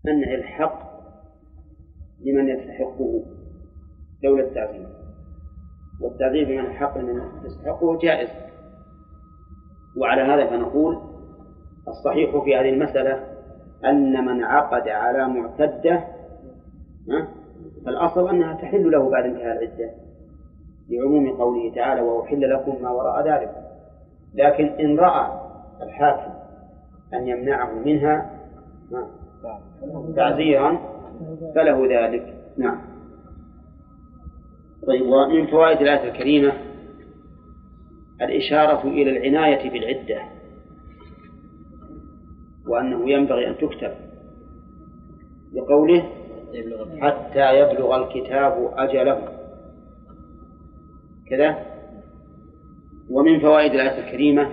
منع الحق لمن يستحقه لولا التعظيم، والتعظيم بمنع الحق لمن يستحقه جائز. وعلى هذا فنقول الصحيح في هذه المسألة أن من عقد على معتدة فالأصل أنها تحل له بعد انتهاء العدة لعموم قوله تعالى وأحل لكم ما وراء ذلك. لكن إن رأى الحاكم أن يمنعه منها تعزيرا فله ذلك. نعم. طيب، ومن فوائد الآية الكريمة الإشارة إلى العناية بالعدة، وأنه ينبغي أن تكتب لقوله حتى يبلغ الكتاب أجله كذا. ومن فوائد الآية الكريمة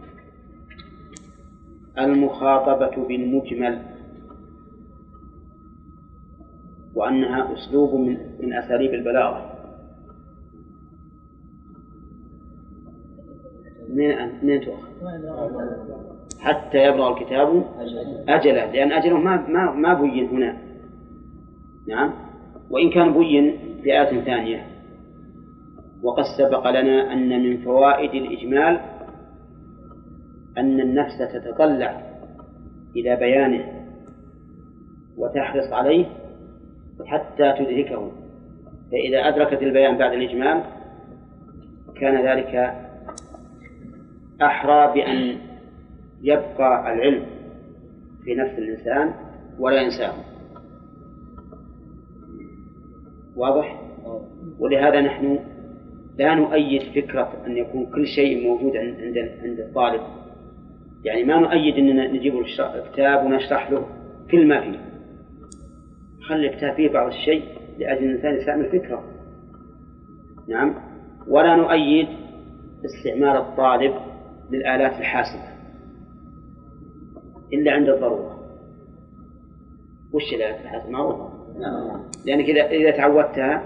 المخاطبة بالمجمل، وأنها أسلوب من أساليب البلاغة. من تؤخذ حتى يبلغ الكتاب أجله، لأن أجله ما بين هنا. نعم، وإن كان بين في آية ثانية. وقد سبق لنا أن من فوائد الإجمال أن النفس تتطلع إلى بيانه وتحرص عليه حتى تدركه، فإذا أدركت البيان بعد الإجمال كان ذلك أحرى بأن يبقى العلم في نفس الإنسان ولا ينساه. واضح؟ ولهذا نحن لا نؤيد فكرة أن يكون كل شيء موجود عند الطالب، يعني ما نؤيد أننا نجيب الكتاب ونشرح له كل ما فيه، خلي الكتاب فيه بعض الشيء لأجل الإنسان يستعمل فكرة. نعم. ولا نؤيد استعمال الطالب للآلات الحاسبة إلا عند الضرورة. وش الآلات الحاسبة؟ معروفة، لأنك إذا تعودتها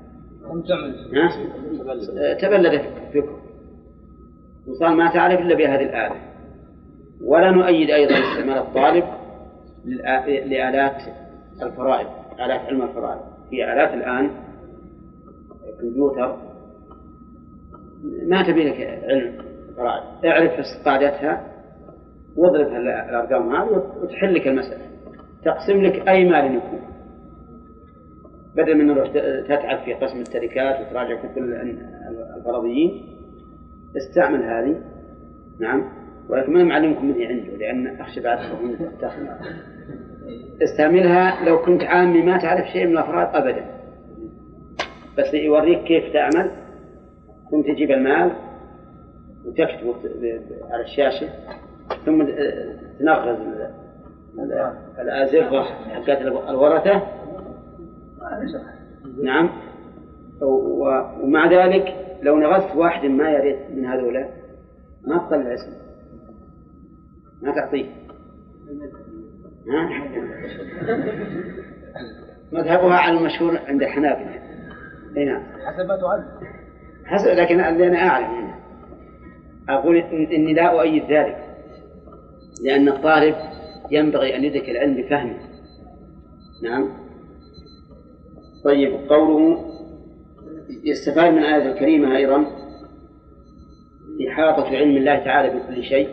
تبلد فكره وصار ما تعرف إلا بهذه الآلة. ولا نؤيد أيضا استعمال الطالب لآلات الفرائض، آلات علم الفرائض. في آلات الآن الكمبيوتر ما تبي لك علم فرائض، اعرف قاعدتها واضرب الأرقام هذه وتحل لك المسألة، تقسم لك أي مال يكون، بدل من أن تتعب في قسم التركات وتراجع كتب الفرضيين استعمل هذه. نعم. ولكن ما نعلمكم منه عنده لأن أخشى بعد استعملها لو كنت عامي ما تعرف شيء من الأفراد أبدا، بس يوريك كيف تعمل. ثم تجيب المال وتكتب على الشاشة، ثم تنغز الأزرة حقات الورثة. نعم. ومع ذلك لو نغزت واحد ما يريد من هذولا ما تطلع اسمه، ما تعطيه. مذهبها على المشهور عند الحنابلة. نعم. حسب ما تعد. حسب، لكن أنا أعرف هنا أقول إني لا أؤيد ذلك، لأن الطالب ينبغي أن يدرك العلم بفهمه. نعم. طيب، قوله يستفاد من الآية الكريمة أيضا إحاطة علم الله تعالى بكل شيء،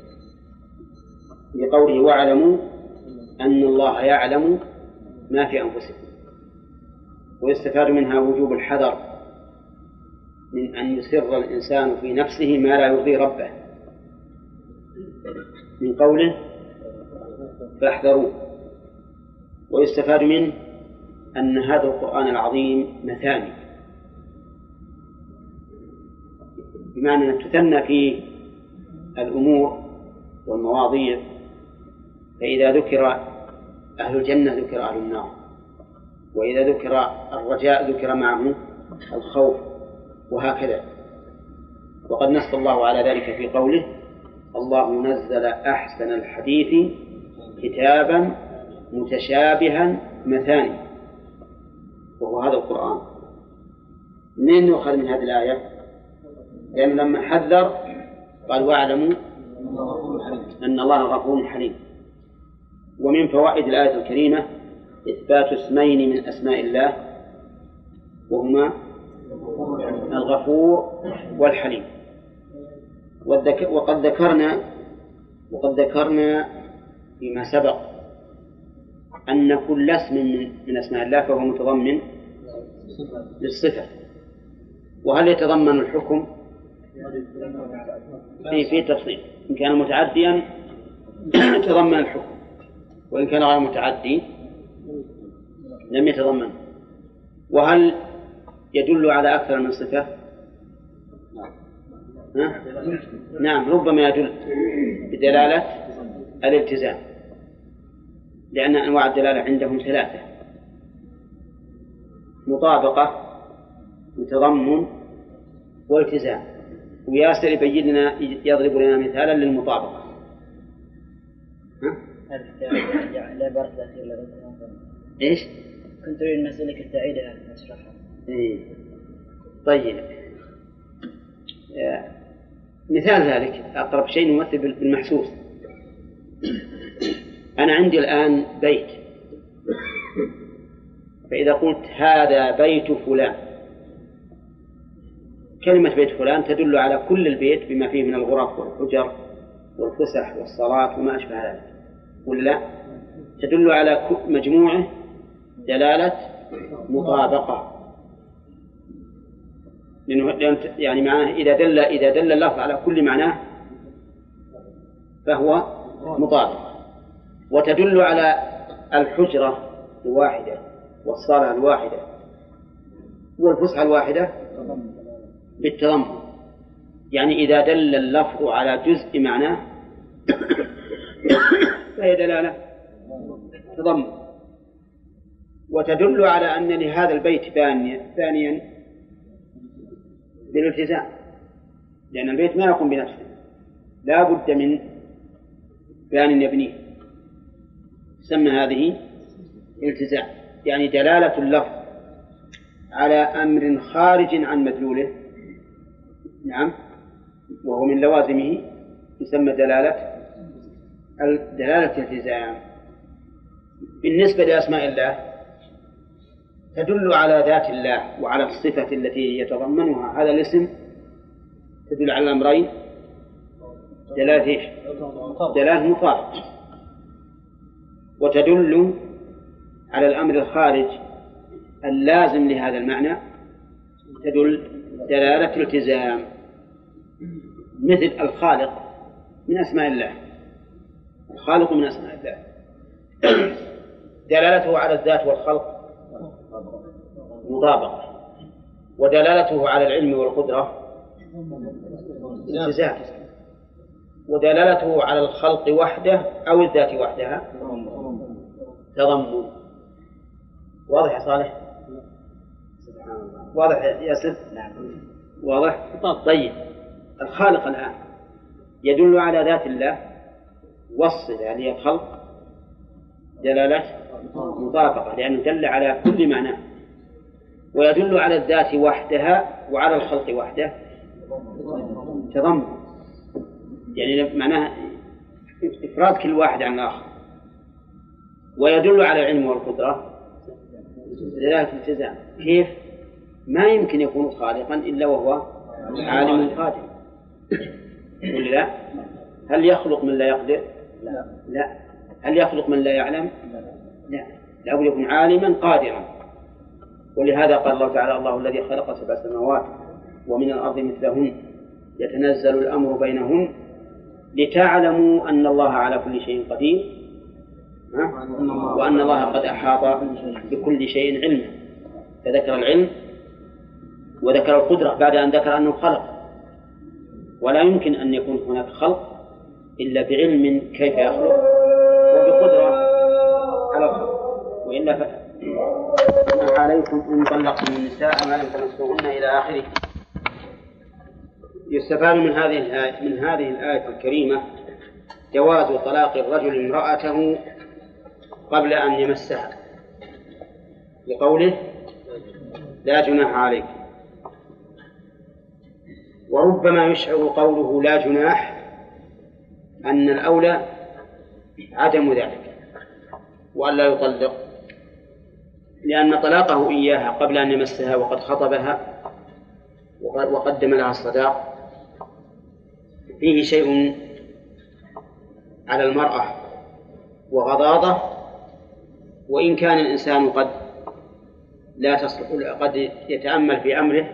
بقوله واعلموا أن الله يعلم ما في أنفسكم. ويستفاد منها وجوب الحذر من أن يسر الإنسان في نفسه ما لا يرضي ربه، من قوله فاحذروا. ويستفاد منه أن هذا القرآن العظيم مثاني، بمعنى أن تثنى فيه الأمور والمواضيع، فإذا ذكر أهل الجنة ذكر أهل النار، وإذا ذكر الرجاء ذكر معه الخوف، وهكذا. وقد نص الله على ذلك في قوله الله نزل أحسن الحديث كتابا متشابها مثاني، وهو هذا القرآن. منين نؤخذ من هذه الآية؟ لأنه لما حذر قال واعلموا أن الله غفور حليم، ومن فوائد الآية الكريمة إثبات اسمين من أسماء الله وهما الغفور والحليم. وقد ذكرنا فيما سبق أن كل اسم من أسماء الله فهو متضمن للصفة. وهل يتضمن الحكم؟ في تفصيل، إن كان متعديا تضمن الحكم، وإن كان غير متعدي لم يتضمن. وهل يدل على أكثر من صفة؟ نعم، ربما يدل بدلالة الالتزام، لأن أنواع الدلالة عندهم ثلاثة: مطابقة، وتضمن، والتزام. وياسر يبين لنا، يضرب لنا مثالا للمطابقة. لا بارك الله إيش؟ كنت أريد أن أسألك تعيدها أشرحها. طيب، مثال ذلك أقرب شيء نمثل بالمحسوس. أنا عندي الآن بيت، فإذا قلت هذا بيت فلان، كلمة بيت فلان تدل على كل البيت بما فيه من الغرف والحجر والفسح والصلاة وما أشبه ذلك، ولا تدل على مجموعة دلالة مطابقة. يعني معناه إذا دل اللفظ على كل معناه فهو مطابق. وتدل على الحجرة الواحدة والصلاة الواحدة والفسحة الواحدة بالتضمن، يعني إذا دل اللفظ على جزء معناه فهي دلالة تضمن. وتدل على أن لهذا البيت ثانيا بالالتزام، لأن البيت ما يقوم بنفسه، لا بد من بيان يبنيه، سمى هذه التزام، يعني دلالة اللفظ على أمر خارج عن مدلوله، نعم، وهو من لوازمه، يسمى دلالة الالتزام. بالنسبة لأسماء الله تدل على ذات الله وعلى الصفة التي يتضمنها هذا الاسم، تدل على الأمرين دلالة إيش؟ دلالة مطابقة. وتدل على الأمر الخارج اللازم لهذا المعنى، تدل دلالة الالتزام، مثل الخالق من أسماء الله. الخالق من أسماء الله دلالته على الذات والخلق مطابقة، ودلالته على العلم والقدرة التزام، ودلالته على الخلق وحده أو الذات وحدها تضمن. واضح يا صالح؟ واضح يا ياسر؟ واضح؟ طيب، الخالق الآن يدل على ذات الله، والصفة يعني الخلق دلالة مطابقة، لأنه دل على كل معنى. ويدل على الذات وحدها وعلى الخلق وحده تضمن، يعني معناه إفراد كل واحد عن الآخر. ويدل على العلم والقدرة دلالة الالتزام. كيف؟ ما يمكن يكون خالقا إلا وهو عالم قادر، ولا لا؟ هل يخلق من لا يقدر؟ لا. هل يخلق من لا يعلم؟ لا. لا بد يكون عالما قادرا. ولهذا قال الله تعالى: الله الذي خلق 7 سماوات ومن الأرض مثلهن يتنزل الأمر بينهن لتعلموا أن الله على كل شيء قدير وأن الله قد أحاط بكل شيء علما. فذكر العلم وذكر القدرة بعد أن ذكر أنه خلق. ولا يمكن أن يكون هناك خلق إلا بعلم كيف يخلق وبقدرة على الخلق، وإلا ما عليكم إن طلقتم النساء ما لم تمسوهن إلى آخره. يستفاد من هذه الآية الكريمة جواز طلاق الرجل امرأته قبل أن يمسها، لقوله: لا جناح عليكم. وربما يشعر قوله لا جناح أن الأولى عدم ذلك، وألا يطلق، لأن طلاقه إياها قبل أن يمسها وقد خطبها وقدم لها الصداق فيه شيء على المرأة وغضاضة، وإن كان الإنسان قد لا تصلح، قد يتأمل في أمره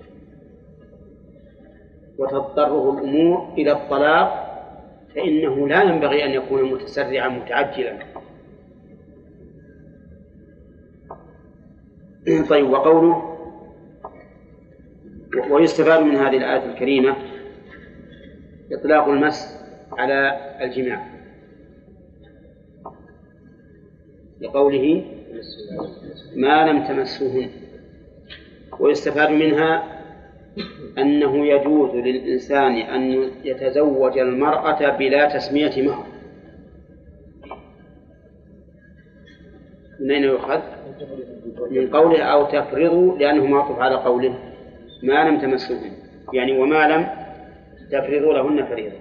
وتضطره الأمور إلى الطلاق، فإنه لا ينبغي أن يكون متسرعا متعجلا. طيب، وقوله ويستفاد من هذه الآية الكريمة إطلاق المس على الجماع لقوله ما لم تمسوهن. ويستفاد منها أنه يجوز للإنسان أن يتزوج المرأة بلا تسمية مهر. من أين يؤخذ؟ من قوله أو تفرضوا، لأنه معطوف على قوله ما لم تمسوهن، يعني وما لم تفرضوا لهن فريضة.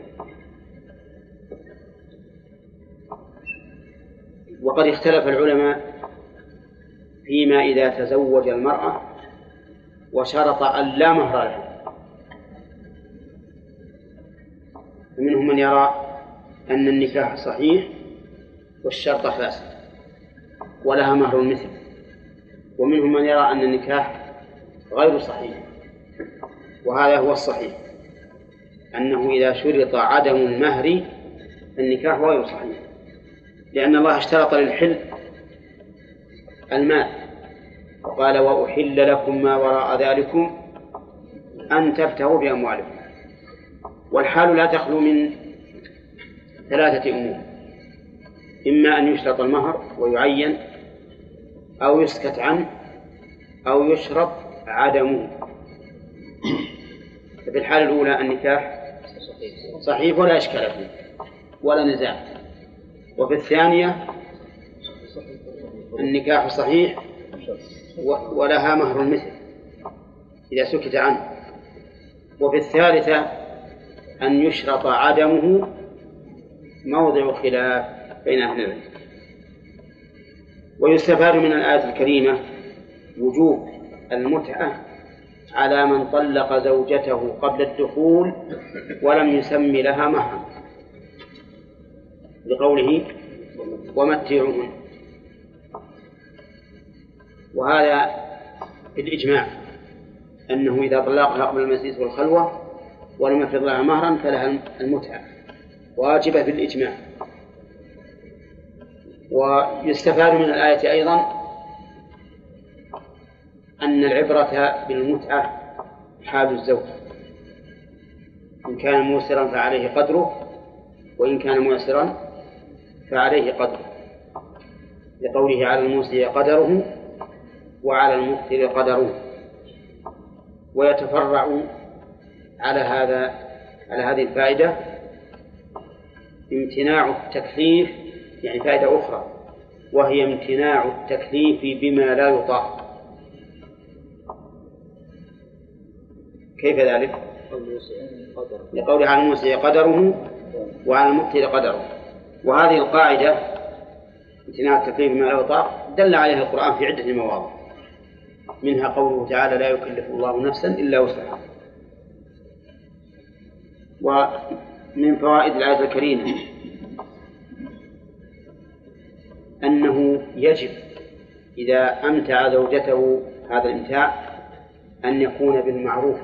وقد اختلف العلماء فيما إذا تزوج المرأة وشرط أن لا مهر لها، ومنهم من يرى أن النكاح صحيح والشرط فاسد ولها مهر المثل، ومنهم من يرى أن النكاح غير صحيح. وهذا هو الصحيح، أنه إذا شرط عدم المهر النكاح غير صحيح، لأن الله اشترط للحل المال، وقال وأحل لكم ما وراء ذلكم أن تبتغوا بأموالكم. والحال لا تخلو من ثلاثة أمور: إما أن يشرط المهر ويعين، أو يسكت عنه، أو يشرط عدمه. في الحالة الأولى النكاح صحيح ولا إشكال فيه ولا نزاع، وفي الثانية النكاح صحيح ولها مهر المثل إذا سكت عنه، وفي الثالثة أن يشرط عدمه موضع خلاف بين أهل العلم. ويستفاد من الآية الكريمة وجوب المتعة على من طلق زوجته قبل الدخول ولم يسمي لها مهرا، لقوله ومتعوهن. وهذا بالإجماع أنه إذا طلقها قبل المسيس والخلوة ولم يفرض لها مهرا فلها المتعة واجبة بالإجماع. ويستفاد من الآية أيضا أن العبرة بالمتعة حال الزوج، إن كان موسرا فعليه قدره، وإن كان معسرا فعليه قدره، لقوله على الموسر قدره وعلى المقتر قدره. ويتفرع على هذه الفائدة امتناع التكليف، يعني فائدة أخرى، وهي امتناع التكليف بما لا يطاق. كيف ذلك؟ لقوله على الموسع قدره وعلى المقتر قدره. وهذه القاعدة امتناع التكليف بما لا يطاق دل عليها القرآن في عدة مواضع، منها قوله تعالى لا يكلف الله نفسا إلا وسعها. ومن فوائد الآية الكريمة أنه يجب إذا أمتع زوجته هذا الإمتاع أن يكون بالمعروف،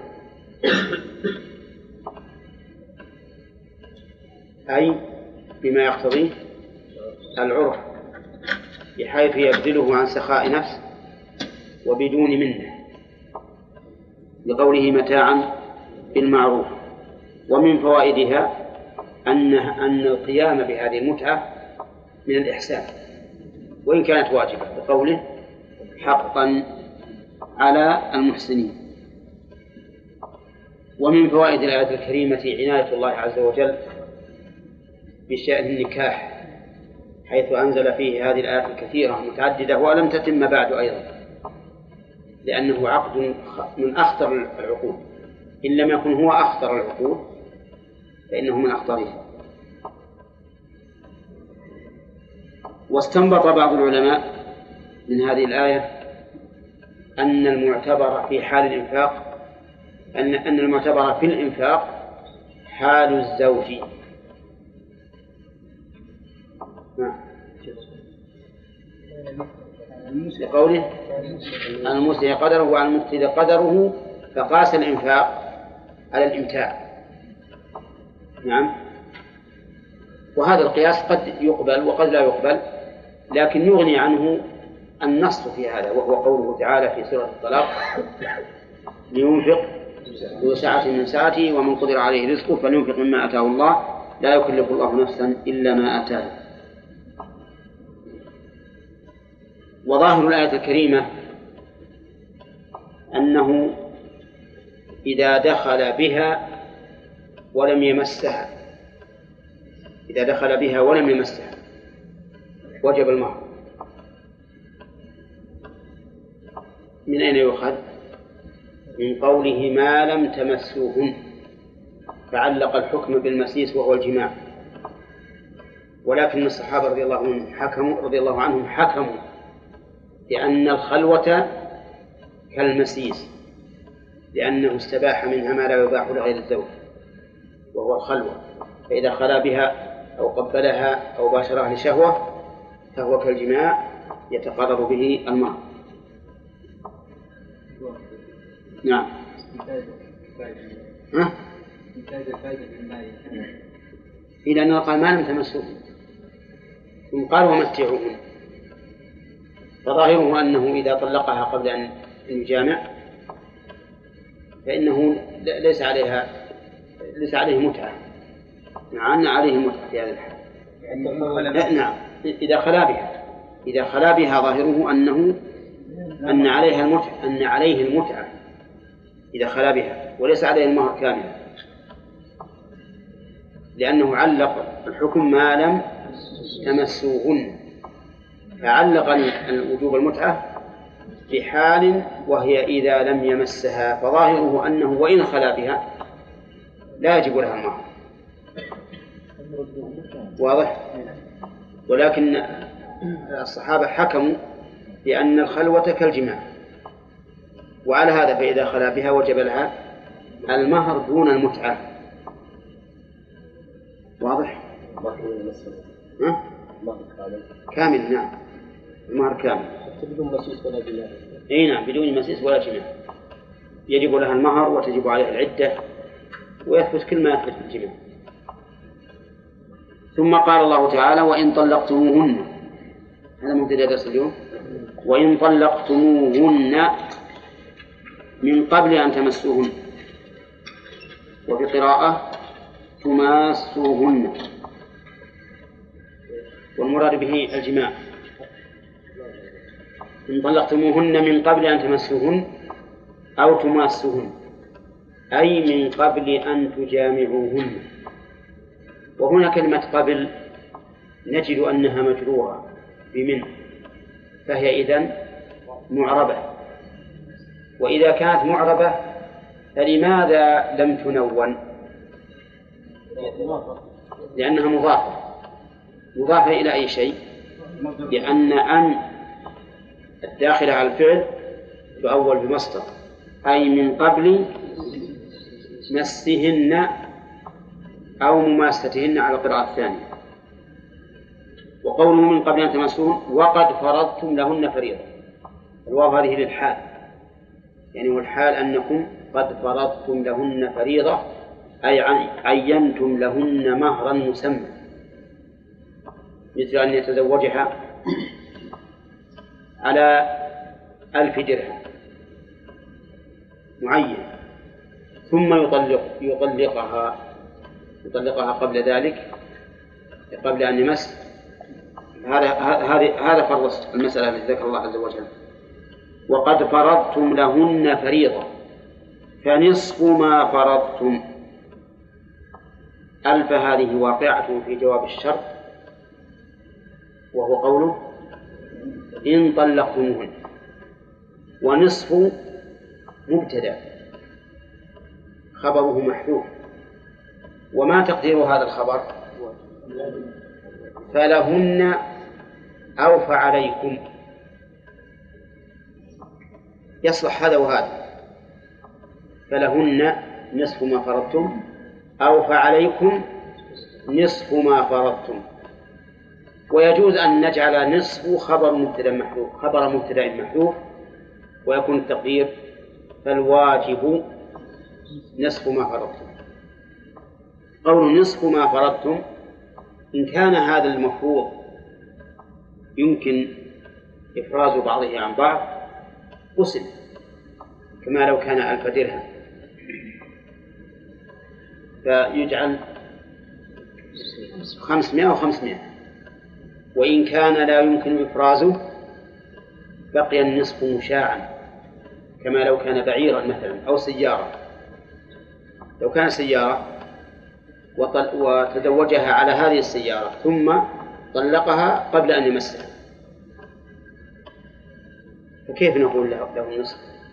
أي بما يقتضيه العرف، بحيث يبذله عن سخاء نفس وبدون منه، لقوله متاعا بالمعروف. ومن فوائدها أن القيام بهذه المتعة من الإحسان وإن كانت واجبة، بقوله حقا على المحسنين. ومن فوائد الآية الكريمة عناية الله عز وجل بشأن النكاح، حيث أنزل فيه هذه الآيات الكثيرة متعددة ولم تتم بعد أيضا، لأنه عقد من أخطر العقود، إن لم يكن هو أخطر العقود فإنه من أخطرها. واستنبط بعض العلماء من هذه الآية أن المعتبر في حال الإنفاق أن المعتبر في الإنفاق حال الزوج. لقوله المسلم قدره وعلى المقتدر قدره، فقاس الإنفاق على الإمتاع. نعم. وهذا القياس قد يقبل وقد لا يقبل، لكن يغني عنه النص في هذا، وهو قوله تعالى في سورة الطلاق: لينفق ذو سعة من سعته ومن قدر عليه رزقه فلينفق مما آتاه الله لا يكلف الله نفسا إلا ما آتاه. وظاهر الآية الكريمة أنه إذا دخل بها ولم يمسها وجب المهر. من أين يؤخذ؟ من قوله ما لم تمسوهن، فعلق الحكم بالمسيس وهو الجماع. ولكن الصحابة رضي الله عنهم حكموا لأن الخلوة كالمسيس، لأنه استباح منها ما لا يباح لغير الزوج وهو الخلوة، فإذا خلا بها أو قبلها أو باشرها لشهوة فهو كالجماع يتقرر به المهر. نعم. إلى أنه قال ما لم تمسوه، ثم قال ومتعوهن، فظاهره أنه إذا طلقها قبل أن يجامع فإنه ليس عليه متعة، مع أن عليه متعة في هذا الحال. نعم. إذا خلا بها ظاهره أن عليه المتعة إذا خلا بها، وليس عليه المهر كاملا، لأنه علق الحكم ما لم تمسوهن، فعلق الوجوب المتعة بحال وهي إذا لم يمسها، فظاهره أنه وإن خلا بها لا يجب لها المهر. واضح؟ ولكن الصحابة حكموا بأن الخلوة كالجماع، وعلى هذا فإذا خلا بها وجب لها المهر دون المتعة. واضح؟ كامل. نعم، المهر كامل بدون مسيس ولا جماع. نعم، بدون مسيس ولا جماع يجب لها المهر وتجب عليها العدة ويثبت كل ما يثبت الجماع. ثم قال الله تعالى وإن طلقتموهن، هذا مبتدأ درس اليوم، وإن طلقتموهن من قبل أن تمسوهن، وفي قراءة تماسوهن، والمراد به الجماع. إن طلقتموهن من قبل أن تمسوهن أو تماسوهن، أي من قبل أن تجامعوهن. وهنا كلمة قبل نجد أنها مجرورة بمن، فهي إذن معربة. وإذا كانت معربة فلماذا لم تنون؟ لأنها مضافة إلى أي شيء؟ لأن أن الداخلة على الفعل تؤول بمصدر، أي من قبل مسهن أو مماستهن على القراءة الثانية. وقوله من قبل أن تمسوهن وقد فرضتم لهن فريضة، الواو هذه للحال، يعني والحال أنكم قد فرضتم لهن فريضة، أي عينتم لهن مهرا مسمى، مثل أن يتزوجها على 1000 درهم معين، ثم يطلقها قبل ذلك، قبل أن يمس. هذا فرض المسألة التي ذكر الله عز وجل. وقد فرضتم لهن فريضة فنصف ما فرضتم. ألف هذه واقعة في جواب الشرط، وهو قوله إن طلقتموهن، ونصف مبتدأ خبره محذوف. وما تقدير هذا الخبر؟ فلهن أو فعليكم، يصلح هذا وهذا. فلهن نصف ما فرضتم أو فعليكم نصف ما فرضتم. ويجوز أن نجعل نصف خبر مبتدأ محذوف ويكون التقدير فالواجب نصف ما فرضتم. قول نصف ما فرضتم إن كان هذا المفروض يمكن إفراز بعضه عن بعض قسم، كما لو كان 1000 درهم فيجعل 500 و500. وإن كان لا يمكن إفرازه بقي النصف مشاعا، كما لو كان بعيرا مثلا أو سيارة. لو كان سيارة وتزوجها على هذه السيارة ثم طلقها قبل أن يمسها، فكيف نقول له النصف؟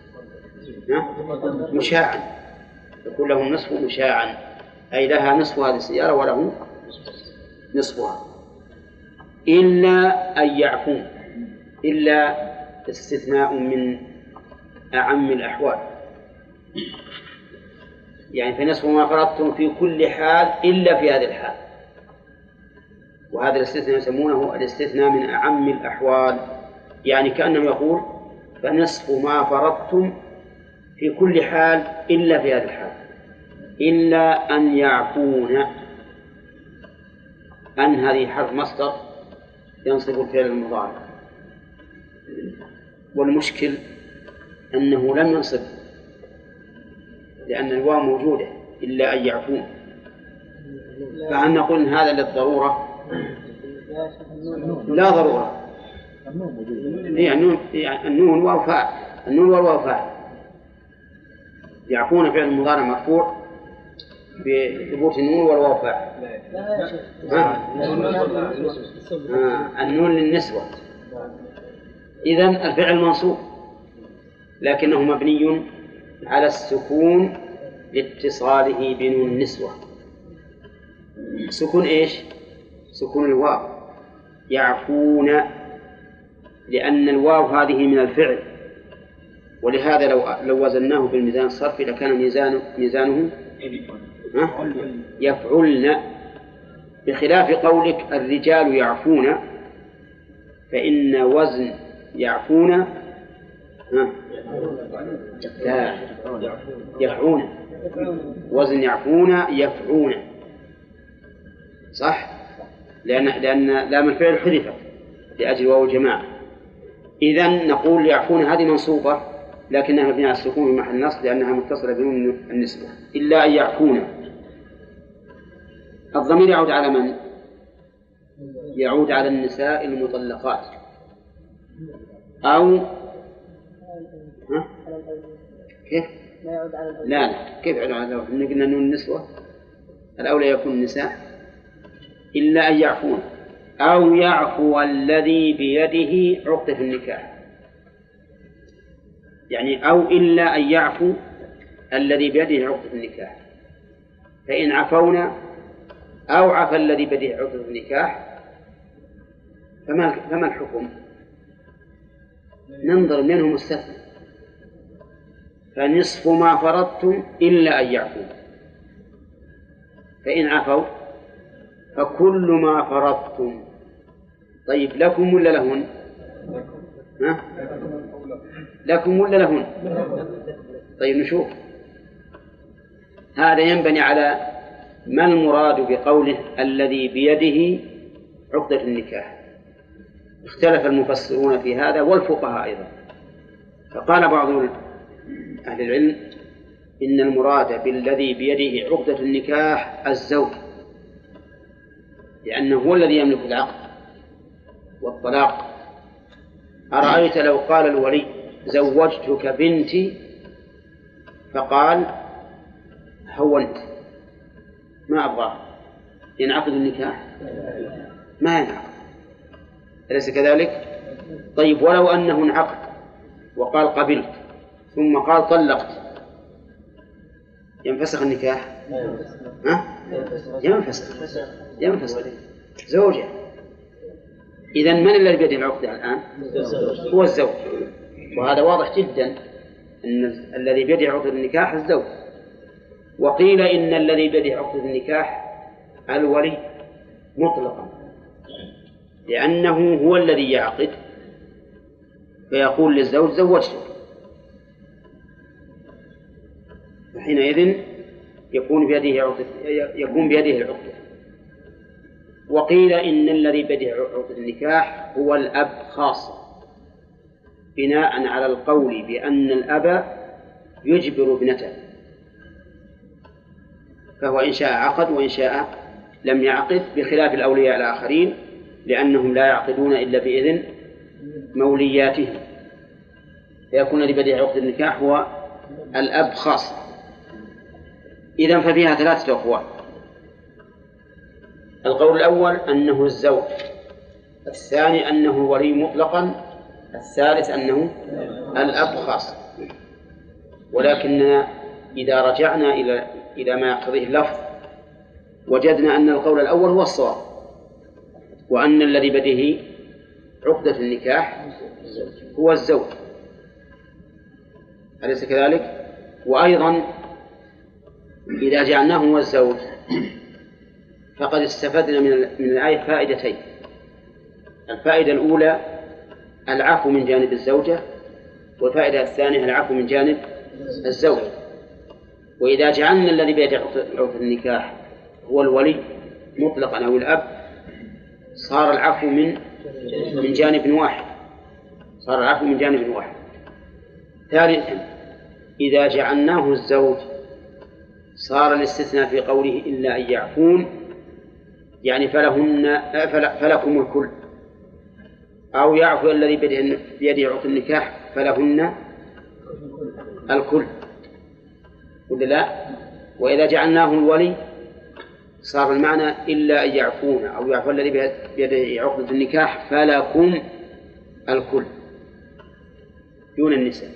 مشاعا، يقول له النصف مشاعا، أي لها نصف هذه السيارة وله نصفها. إلا أن يعفون، إلا استثناء من أعم الأحوال، يعني فنصف ما فرضتم في كل حال إلا في هذه الحال. وهذا الاستثناء يسمونه الاستثناء من أعم الأحوال، يعني كأنه يقول فنصف ما فرضتم في كل حال إلا في هذه الحال. إلا أن يعفون، أن هذه حرف مصدر ينصب الفعل المضارع، والمشكل أنه لم ينصب لأن الواو موجودة إلا أن يعفون. فهل نقول إن هذا للضرورة؟ لا ضرورة. النون واو فاعل، النون والواو فاعل. يعفون فعل مضارع مرفوع بثبوت النون والواو فاعل. النون للنسوة، إذن الفعل منصوب لكنه مبني على السكون لاتصاله بنون النسوة. سكون إيش؟ سكون الواو، يعفون، لأن الواو هذه من الفعل، ولهذا لو وزناه بالميزان الصرفي لكان ميزانه يفعلن، بخلاف قولك الرجال يعفون، فإن وزن يعفون لا يفعون، وزن يعفون يفعون، صح؟ لأن لام الفعل حذفت لأجل واو الجماعة. إذن نقول يعفون هذه منصوبة لكنها مبنية على السكون في محل نصب لأنها متصلة بنون النسبة. إلا أن يعفون، الضمير يعود على من؟ يعود على النساء المطلقات أو كيف؟ لا كيف يعود على الأول؟ إن قلنا نون النسوة الأولى يكون النساء. إلا أن يعفون أو يعفو الذي بيده عقدة النكاح، يعني أو إلا أن يعفو الذي بيده عقدة النكاح. فإن عفونا أو عفى الذي بيده عقدة النكاح فما الحكم؟ ننظر منه مستثنى، فنصف ما فرضتم إلا أن يعفو. فإن عفوا فكل ما فرضتم. طيب لكم ولا لهن؟ لكم ولا لهن؟ طيب نشوف، هذا ينبني على ما المراد بقوله الذي بيده عقدة النكاح. اختلف المفسرون في هذا والفقهاء أيضا، فقال بعض أهل العلم إن المراد بالذي بيده عقدة النكاح الزوج، لأنه هو الذي يملك العقد والطلاق. أرأيت لو قال الولي زوجتك بنتي فقال هونت ما أبغاه، ينعقد النكاح؟ ما ينعقد، أليس كذلك؟ طيب ولو أنه انعقد وقال قبلت ثم قال طلقت، ينفسخ النكاح؟ ينفسخ زوجة. إذن من الذي بيده العقدة الآن؟ هو الزوج. وهذا واضح جدا أن الذي بيده عقدة النكاح الزوج. وقيل إن الذي بيده عقدة النكاح الولي مطلقا، لأنه هو الذي يعقد، فيقول للزوج زوجته، فحينئذ يكون بيده العقدة. وقيل إن الذي بيده عقدة النكاح هو الأب خاصة، بناء على القول بأن الأب يجبر ابنته، فهو إن شاء عقد وإن شاء لم يعقد، بخلاف الأولياء الآخرين لأنهم لا يعقدون إلا بإذن مولياتهم، فيكون الذي بيده عقدة النكاح هو الأب خاصة. إذن ففيها ثلاثة أقوال. القول الأول أنه الزوج، الثاني أنه الولي مطلقا، الثالث أنه الأب خاصة. ولكننا إذا رجعنا إلى ما يقتضيه اللفظ وجدنا أن القول الأول هو الصواب، وأن الذي بيده عقدة النكاح هو الزوج، أليس كذلك؟ وأيضا إذا جعلناه هو الزوج فقد استفدنا من الآية فائدتين. الفائدة الأولى العفو من جانب الزوجة، والفائدة الثانية العفو من جانب الزوج. وإذا جعلنا الذي بيده عقدة النكاح هو الولي مطلقا أو الأب صار العفو من جانب واحد، صار العفو من جانب واحد. ثالثا إذا جعلناه الزوج صار الاستثناء في قوله إلا أن يعفون، يعني فلكم الكل، أو يعفو الذي بيده عقدة النكاح فلهن الكل، ولا لا؟ وإذا جعلناه الولي صار المعنى إلا أن يعفون، أو يعفو الذي بيده عقدة النكاح فلكم الكل دون النساء.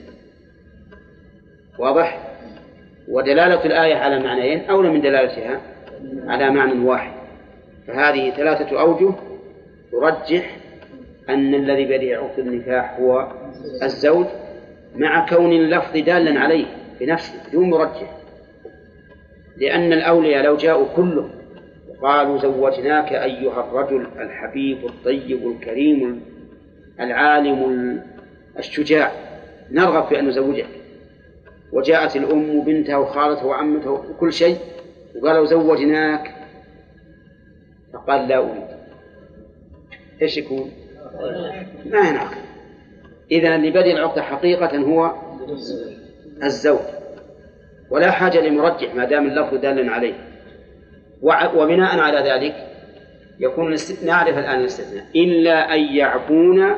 واضح؟ ودلالة الآية على معنيين أولى من دلالتها على معنى واحد، فهذه ثلاثة أوجه ترجح أن الذي بيده عقدة النكاح هو الزوج، مع كون اللفظ دالا عليه بنفسه بدون مرجح. لأن الأولياء لو جاءوا كلهم وقالوا زوجناك أيها الرجل الحبيب الطيب الكريم العالم الشجاع نرغب في أن نزوجك، وجاءت الأم وبنتها وخالتها وعمتها وكل شيء وقالوا زوجناك، فقال لا أريد، إيش يكون؟ ما ينعقد. إذن اللي بدأ العقدة حقيقة هو الزوج، ولا حاجة لمرجح ما دام اللفظ دالا عليه. وبناء على ذلك يكون نعرف الآن الاستثناء إلا أن يعفون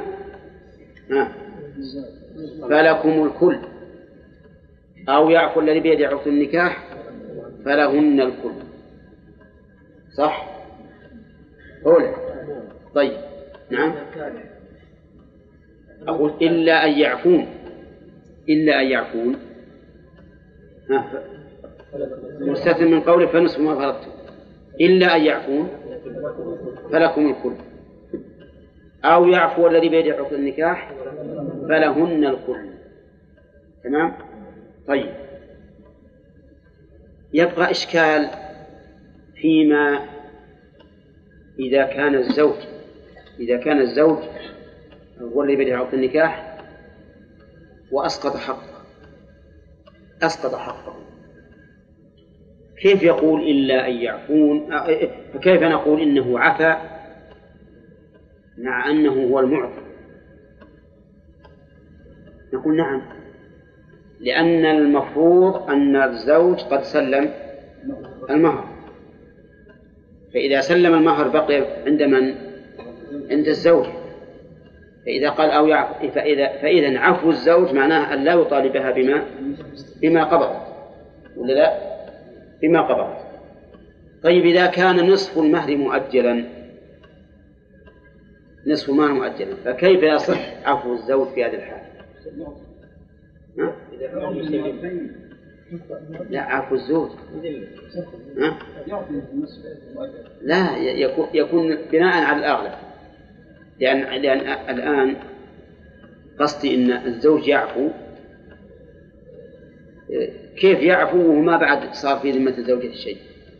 فلكم الكل، أو يعفو الذي بيده عقدة النكاح فلهن الكل. صح؟ قول. طيب نعم، أقول إلا أن يعفون، إلا أن يعفون مستثنى من قوله فنصف ما فرضتم، إلا أن يعفون فلكم الكل، أو يعفو الذي بيده عقدة النكاح فلهن الكل. تمام؟ طيب، يبقى إشكال فيما إذا كان الزوج هو الذي بيده عقدة النكاح وأسقط حقه، كيف يقول إلا أن يعفون؟ فكيف نقول إنه عفا مع أنه هو المعطي؟ نقول نعم، لأن المفروض أن الزوج قد سلم المهر، فإذا سلم المهر بقي عند من؟ عند الزوج. فإذا قال أو يعفو فإذا عفو الزوج معناه أن لا يطالبها بما قبض، ولا لا؟ بما قبض. طيب إذا كان نصف المهر مؤجلا، فكيف يصح عفو الزوج في هذه الحال؟ لا، عفو الزوج لا يكون بناء على الأغلب، لأن الآن قصدي أن الزوج يعفو، كيف يعفو وما بعد صار في ذمة الزوجة الشيء؟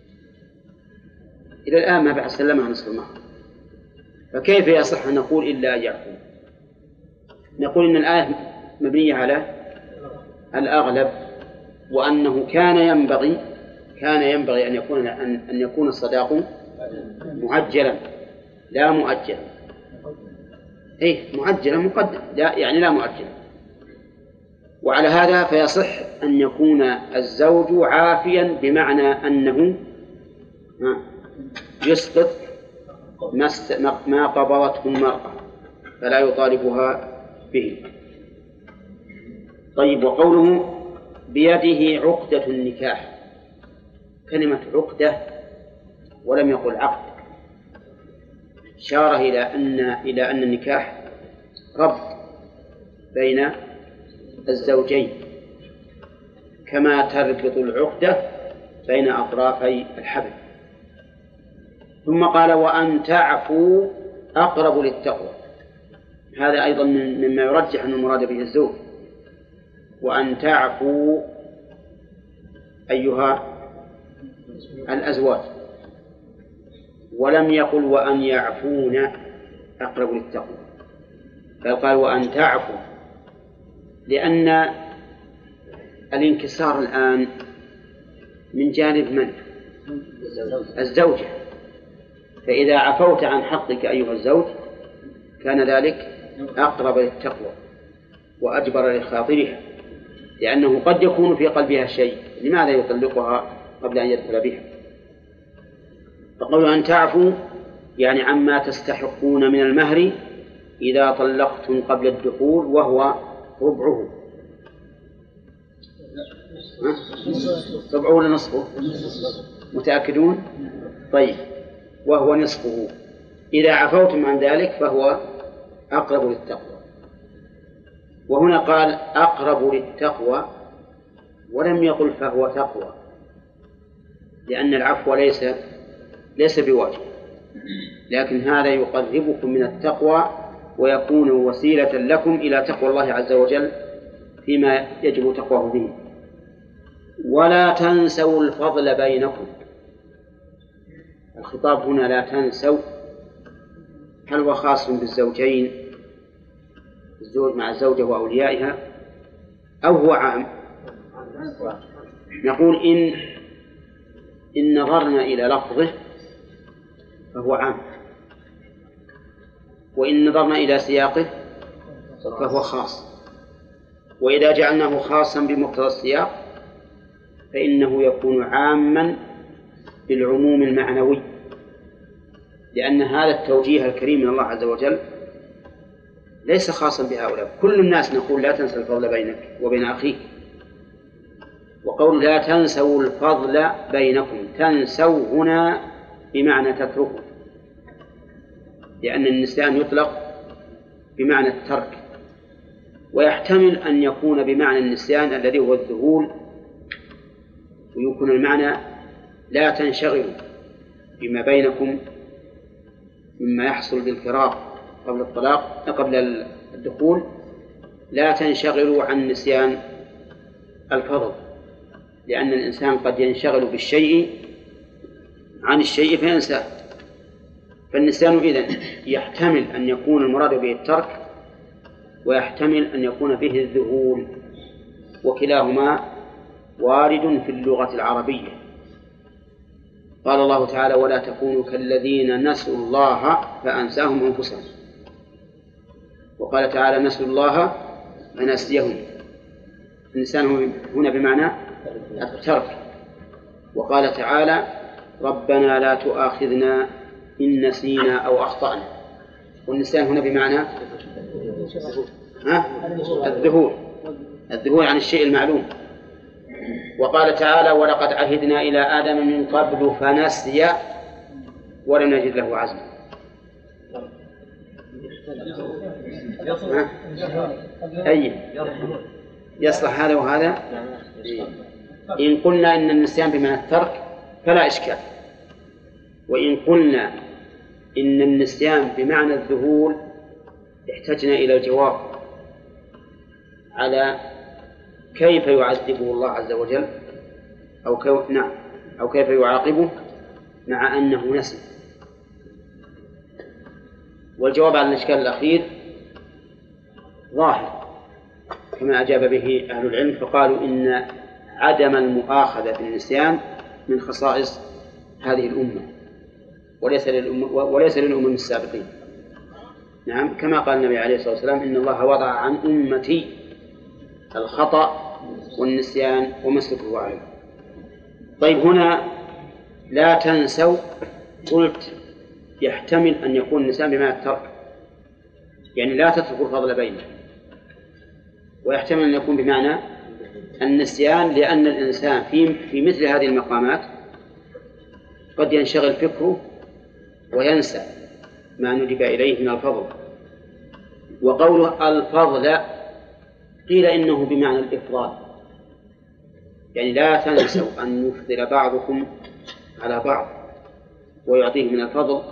إلى الآن ما بعد سلمها نصف المهر، فكيف يصح أن نقول إلا أن يعفو؟ نقول إن الآية مبنية على الأغلب، وأنه كان ينبغي أن يكون الصداق معجلا لا مؤجلا. معجلا مقدم، لا مؤجلا. وعلى هذا فيصح أن يكون الزوج عافيا، بمعنى أنه يسقط ما قبضته المرأة فلا يطالبها به. طيب، وقوله بيده عقدة النكاح، كلمة عقدة ولم يقل عقد، إشارة إلى أن النكاح ربط بين الزوجين، كما تربط العقدة بين أطرافي الحبل. ثم قال وأن تعفوا أقرب للتقوى، هذا أيضا مما يرجح أن المراد به الزوج. وأن تعفوا أيها الأزواج، ولم يقل وأن يعفون أقرب للتقوى، بل قال وأن تعفوا، لأن الانكسار الآن من جانب من؟ الزوجة. فإذا عفوت عن حقك أيها الزوج كان ذلك أقرب للتقوى وأجبر لخاطرها، لأنه قد يكون في قلبها شيء، لماذا يطلقها قبل أن يدخل بها؟ فقالوا أن تعفوا يعني عما تستحقون من المهر إذا طلقتم قبل الدخول، وهو ربعه. ربعه ولا نصفه؟ متأكدون؟ طيب، وهو نصفه. إذا عفوتم عن ذلك فهو أقرب للتقوى. وهنا قال أقرب للتقوى ولم يقل فهو تقوى، لأن العفو ليس بواجب، لكن هذا يقربكم من التقوى ويكون وسيلة لكم إلى تقوى الله عز وجل فيما يجب تقواه به. ولا تنسوا الفضل بينكم، الخطاب هنا لا تنسوا، هل هو خاص بالزوجين، الزوج مع الزوجة وأوليائها، أو هو عام؟ نقول إن نظرنا إلى لفظه فهو عام، وإن نظرنا إلى سياقه فهو خاص. وإذا جعلناه خاصا بمقتضى السياق فإنه يكون عاما بالعموم المعنوي، لأن هذا التوجيه الكريم من الله عز وجل ليس خاصا بهؤلاء، كل الناس نقول لا تنسى الفضل بينك وبين أخيك. وقول لا تنسوا الفضل بينكم، تنسوا هنا بمعنى تتركوا، لأن النسيان يطلق بمعنى الترك، ويحتمل أن يكون بمعنى النسيان الذي هو الذهول، ويكون المعنى لا تنشغلوا بما بينكم مما يحصل بالفراق قبل الطلاق قبل الدخول، لا تنشغلوا عن نسيان الفضل، لأن الإنسان قد ينشغل بالشيء عن الشيء فينساه. فالنسيان إذن يحتمل أن يكون المراد به الترك، ويحتمل أن يكون به الذهول، وكلاهما وارد في اللغة العربية. قال الله تعالى ولا تكونوا كالذين نسوا الله فأنساهم أنفسهم، وقال تعالى نسوا الله فنسيهم. الإنسان هنا بمعنى الترك. وقال تعالى ربنا لا تؤاخذنا إن نسينا أو أخطأنا، والنسيان هنا بمعنى الذهول عن الشيء المعلوم. وقال تعالى ولقد عهدنا إلى آدم من قبل فنسي ولم نجد له عزما. أي يصلح هذا وهذا. إن قلنا إن النسيان بمعنى الترك فلا إشكال، وإن قلنا إن النسيان بمعنى الذهول احتجنا إلى الجواب على كيف يعذبه الله عز وجل أو كيف يعاقبه مع أنه نسي. والجواب على الإشكال الأخير ظاهر كما أجاب به أهل العلم، فقالوا إن عدم المؤاخذة بالنسيان من خصائص هذه الأمة وليس للأمم السابقين. نعم، كما قال النبي عليه الصلاة والسلام: إن الله وضع عن أمتي الخطأ والنسيان وما استكرهوا عليه. طيب، هنا لا تنسوا، قلت يحتمل أن يكون النسيان بمعنى الترك، يعني لا تتركوا الفضل بينه، ويحتمل أن يكون بمعنى النسيان، لأن الإنسان في مثل هذه المقامات قد ينشغل فكره وينسى ما ندب إليه من الفضل. وقوله الفضل قيل إنه بمعنى الإفضال، يعني لا تنسوا أن يفضل بعضكم على بعض ويعطيه من الفضل.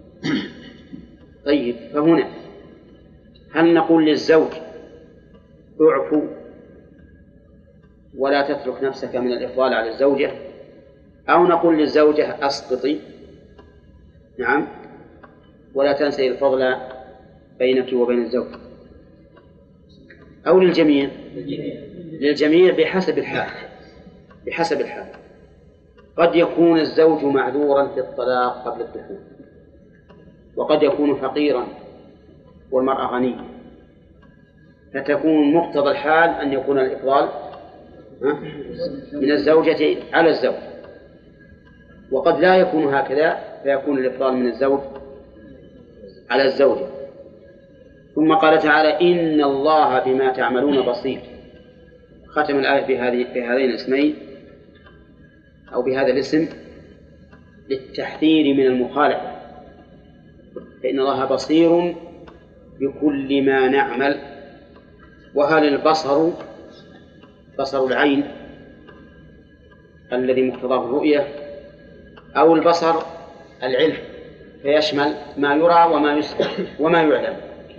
طيب، فهنا هل نقول للزوج اعفو ولا تترك نفسك من الإفضال على الزوجة، أو نقول للزوجة أسقطي نعم ولا تنسي الفضل بينك وبين الزوج، أو للجميع؟ للجميع بحسب الحال. قد يكون الزوج معذورا في الطلاق قبل الدخول، وقد يكون فقيرا والمرأة غنية، فتكون مقتضى الحال أن يكون الإفضال من الزوجة على الزوج، وقد لا يكون هكذا فيكون الإفضال من الزوج على الزوجة. ثم قال تعالى: إن الله بما تعملون بصير. ختم الآية بهذين الاسمين أو بهذا الاسم للتحذير من المخالفة، فإن الله بصير بكل ما نعمل. وهل البصر بصر العين الذي مقتضاه الرؤية، أو البصر العلم فيشمل ما يرى وما يسمع وما يعلم؟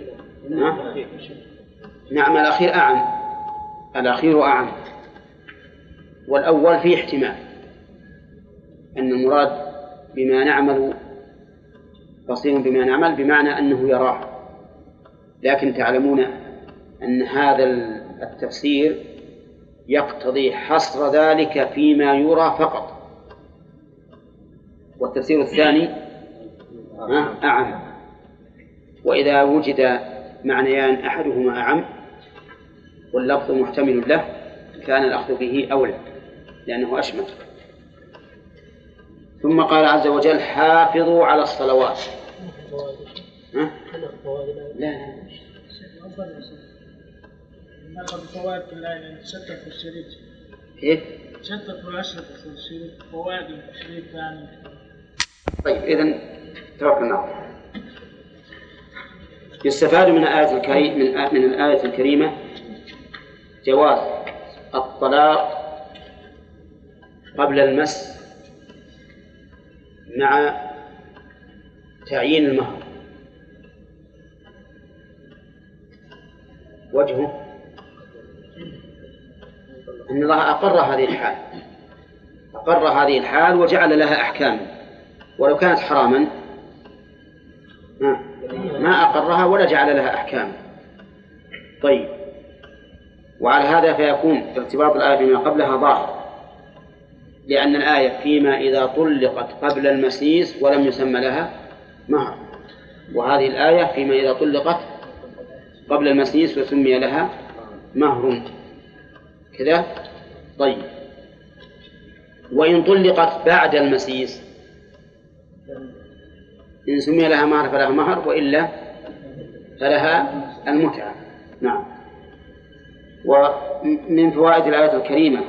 نعم، الأخير أعم، والأول فيه احتمال أن المراد بما نعمل بصير بما نعمل بمعنى أنه يراه، لكن تعلمون أن هذا التفسير يقتضي حصر ذلك فيما يرى فقط، والتفسير الثاني أعم. وإذا وجد معنيان أحدهما أعم واللفظ محتمل له كان الأخذ به أولى لأنه أشمل. ثم قال عز وجل: حافظوا على الصلوات. لا فوائد الآية شتت في الشريط. إيه؟ شتت في الأشرطة في الشريط، فوائد الشريط ثاني. طيب، إذن توكلنا. يستفاد من الآية الكريمة جواز الطلاق قبل المس مع تعيين المهر. وجهه أن الله أقر هذه الحال وجعل لها أحكام، ولو كانت حراما ما أقرها ولا جعل لها أحكام. طيب، وعلى هذا فيكون ارتباط الآية بما قبلها ظاهر، لأن الآية فيما إذا طلقت قبل المسيس ولم يسمى لها مهر، وهذه الآية فيما إذا طلقت قبل المسيس وسمي لها مهر كذا. طيب، وإن طلقت بعد المسيس إن سمي لها مهر فلها مهر، وإلا فلها المتعة. نعم. ومن فوائد الآية الكريمة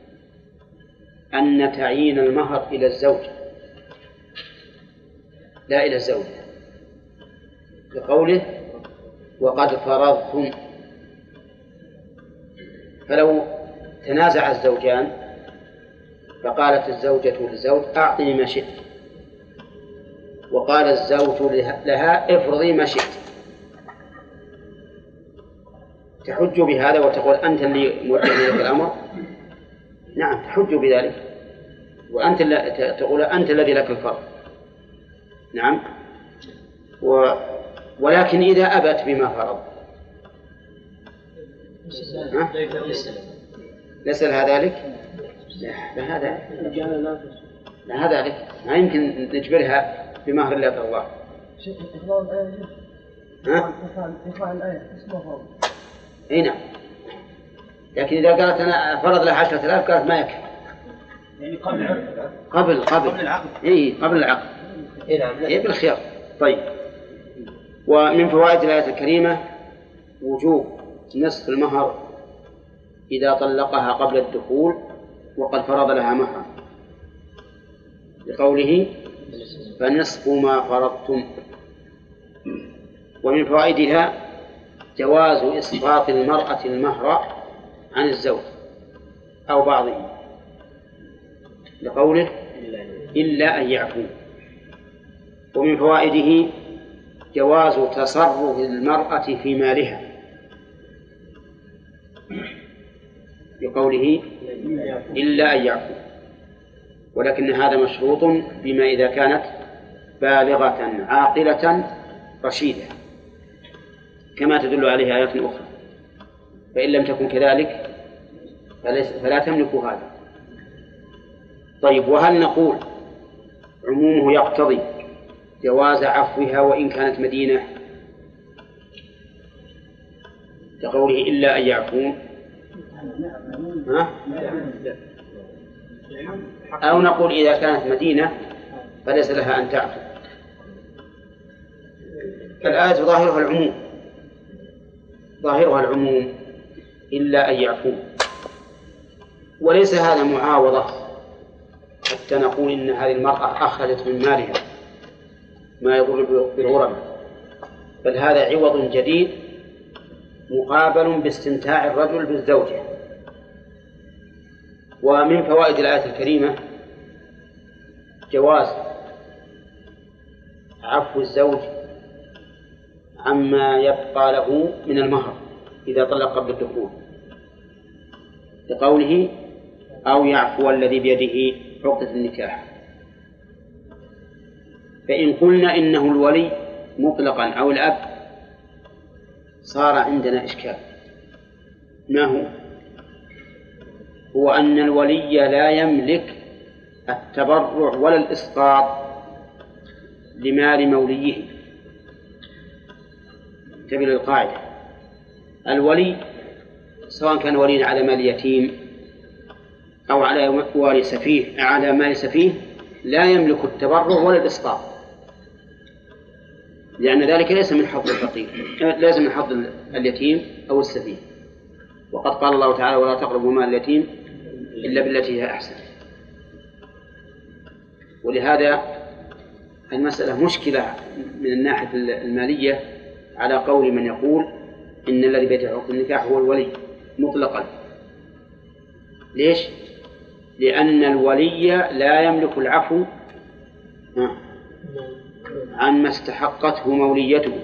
أن تعيين المهر إلى الزوج لا إلى الزوج، لقوله: وقد فرضتم. فلو تنازع الزوجان فقالت الزوجة للزوج: أعطني ما شئت، وقال الزوج لها: افرضي ما شئت، تحج بهذا وتقول أنت اللي موجه لك الأمر؟ نعم تحج بذلك، وأنت تقول أنت الذي لك الفرض. نعم. ولكن إذا أبت بما فرض ليس لها ذلك؟ لا ذلك ما يمكن نجبرها بمهر لا ترضاه. اي نعم، لكن إذا قالت أنا فرض لها 10,000 قالت ما يكفي. يعني قبل العقد. إيه قبل العقد. إيه بالخيار. طيب. ومن فوائد الآية الكريمة وجوب نصف المهر إذا طلقها قبل الدخول وقد فرض لها مهرا، لقوله فنصف ما فرضتم. ومن فوائدها جواز إسقاط المرأة المهر عن الزوج أو بعضه، لقوله إلا أن يعفو. ومن فوائده جواز تصرف المرأة في مالها، لقوله إلا أن يعفو، ولكن هذا مشروط بما إذا كانت بالغة عاقلة رشيدة كما تدل عليه آيات أخرى، فإن لم تكن كذلك فلا تملك هذا. طيب، وهل نقول عمومه يقتضي جواز عفوها وإن كانت مدينة كقوله إلا أن يعفون، أو نقول إذا كانت مدينة فليس لها أن تعفو؟ الآية ظاهرها العموم إلا أن يعفون، وليس هذا معاوضة حتى نقول إن هذه المرأة أخرجت من مالها ما يضر بالغرباء، بل هذا عوض جديد مقابل باستمتاع الرجل بالزوجة. ومن فوائد الآية الكريمة جواز عفو الزوج عما يبقى له من المهر إذا طلق قبل الدخول، لقوله أو يعفو الذي بيده عقدة النكاح. فإن قلنا إنه الولي مطلقا أو الأب صار عندنا إشكال. ما هو أن الولي لا يملك التبرع ولا الإسقاط لمال موليه. انتبه للقاعدة، الولي سواء كان وليا على مال يتيم أو على مال سفيه لا يملك التبرع ولا الإسقاط، لأن ذلك ليس من حظ الفقير، ليس من حظ اليتيم أو السفيه. وقد قال الله تعالى ولا تقربوا مال اليتيم إلا بالتي هي أحسن. ولهذا المسألة مشكلة من الناحية المالية على قول من يقول إن الذي بيده عقد النكاح هو الولي مطلقا. ليش؟ لأن الولي لا يملك العفو عن ما استحقته موليته.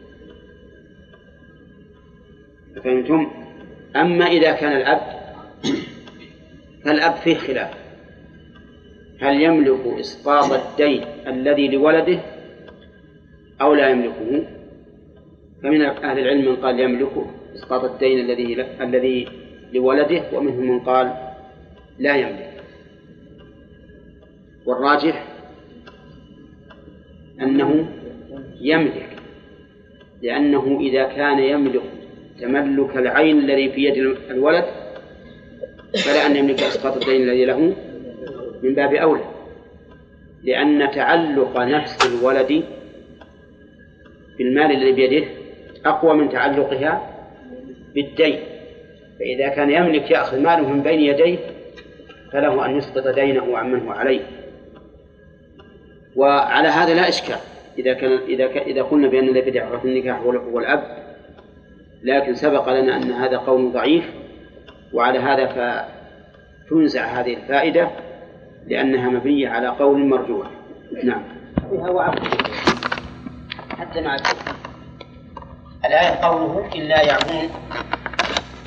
فهمتم؟ أما إذا كان الأب فالأب فيه خلاف، هل يملك إسقاط الدين الذي لولده أو لا يملكه؟ فمن أهل العلم من قال يملكه إسقاط الدين الذي لولده، ومنهم من قال لا يملك. والراجح أنه يملك، لأنه إذا كان يملك تملك العين الذي في يد الولد فلا أن يملك إسقاط الدين الذي له من باب أولى، لأن تعلق نفس الولد بالمال الذي بيده أقوى من تعلقها بالدين. فإذا كان يملك يأخذ ماله من بين يديه فله أن يسقط دينه عمن هو عليه. وعلى هذا لا إشكال إذا قلنا بأن الذي بيده عقد النكاح هو الأب، لكن سبق لنا أن هذا قول ضعيف، وعلى هذا فتنزع هذه الفائدة لأنها مبنية على قول مرجوح. نعم. حتى مع الآية قوله إلا يعفون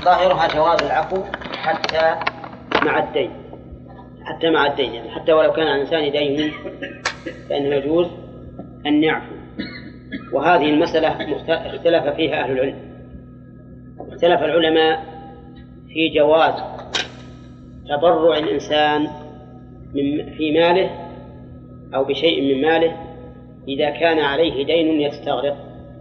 ظاهرها جواز العفو حتى مع الدين، يعني حتى ولو كان على الإنسان دين فإنه يجوز أن يعفو. وهذه المسألة اختلف فيها أهل العلم. اختلف العلماء في جواز تبرع الإنسان في ماله أو بشيء من ماله إذا كان عليه دين يستغرق.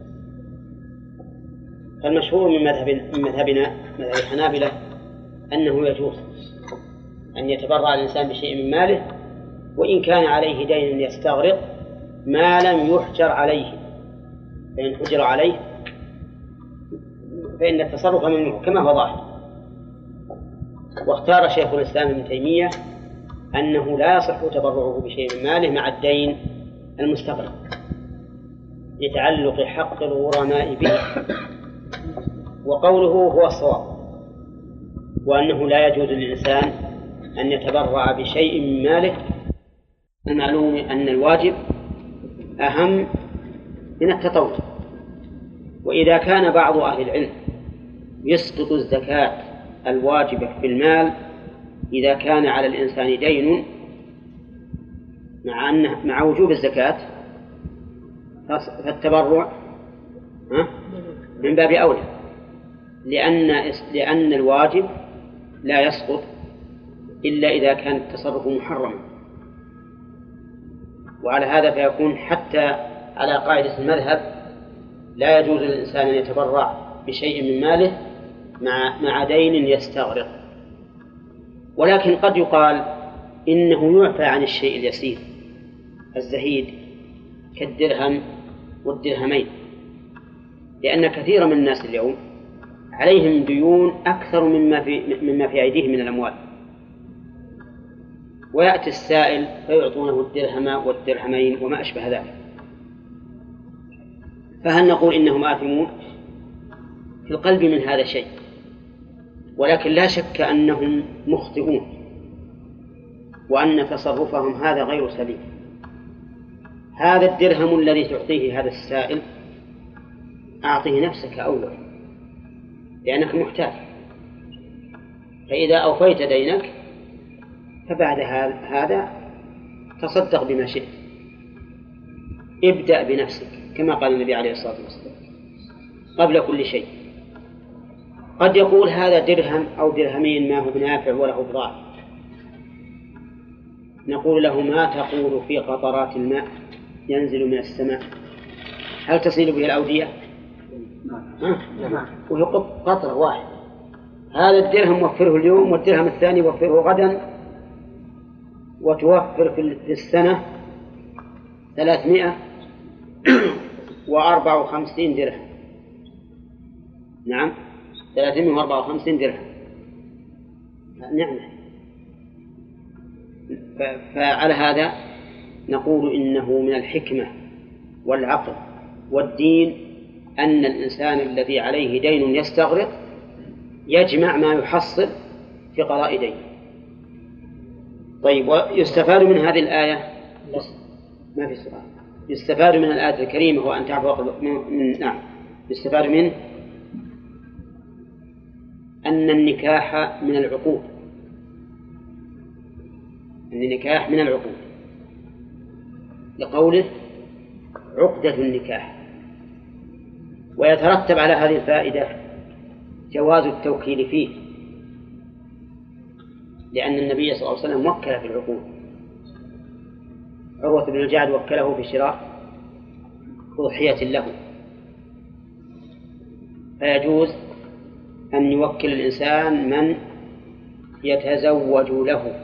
فالمشهور من مذهبنا مذهب الحنابلة أنه يجوز أن يتبرع الإنسان بشيء من ماله وإن كان عليه دين يستغرق ما لم يحجر عليه، فإن حجر عليه فإن التصرف ممنوع كما هو ظاهر. واختار شيخ الإسلام ابن تيمية أنه لا يصح تبرعه بشيء من ماله مع الدين المستغرق لتعلق حق الغرماء به، وقوله هو الصواب، وأنه لا يجوز للإنسان أن يتبرع بشيء من ماله. المعلوم أن الواجب أهم من التطوع. وإذا كان بعض أهل العلم يسقط الزكاة الواجبة في المال إذا كان على الإنسان دين مع وجوب الزكاة، فالتبرع من باب أولى، لأن الواجب لا يسقط إلا إذا كان التصرف محرما. وعلى هذا فيكون حتى على قاعدة المذهب لا يجوز للإنسان أن يتبرع بشيء من ماله مع دين يستغرق. ولكن قد يقال إنه يعفى عن الشيء اليسير الزهيد كالدرهم والدرهمين، لأن كثير من الناس اليوم عليهم ديون أكثر مما في أيديهم من الأموال، ويأتي السائل فيعطونه الدرهم والدرهمين وما أشبه ذلك. فهل نقول إنهم آثمون؟ في القلب من هذا شيء، ولكن لا شك أنهم مخطئون وأن تصرفهم هذا غير سليم. هذا الدرهم الذي تعطيه هذا السائل أعطيه نفسك أولا لأنك محتاج، فإذا أوفيت دينك فبعد هذا تصدق بما شئت. ابدأ بنفسك كما قال النبي عليه الصلاة والسلام قبل كل شيء. قد يقول هذا درهم أو درهمين ما هو بنافع وله بضاعة، نقول له ما تقول في قطرات الماء ينزل من السماء هل تصير به الأودية؟ وهي قطرة واحد. هذا الدرهم وفره اليوم والدرهم الثاني وفره غدا، وتوفر في السنة 354 درهم. نعم 354 درهم نعمة. فعلى هذا نقول إنه من الحكمة والعقل والدين أن الإنسان الذي عليه دين يستغرق يجمع ما يحصل في قضاء دين. طيب، ويستفاد من هذه الآية ما في سؤال. يستفاد من الآية الكريمة هو أن تعفو نعم يستفاد منه أن النكاح من العقود، أن النكاح من العقود لقوله عقدة النكاح. ويترتب على هذه الفائدة جواز التوكيل فيه، لأن النبي صلى الله عليه وسلم وكل في العقود. عروة بن الجعد وكله في شراء أضحية له، فيجوز أن يوكل الإنسان من يتزوج له.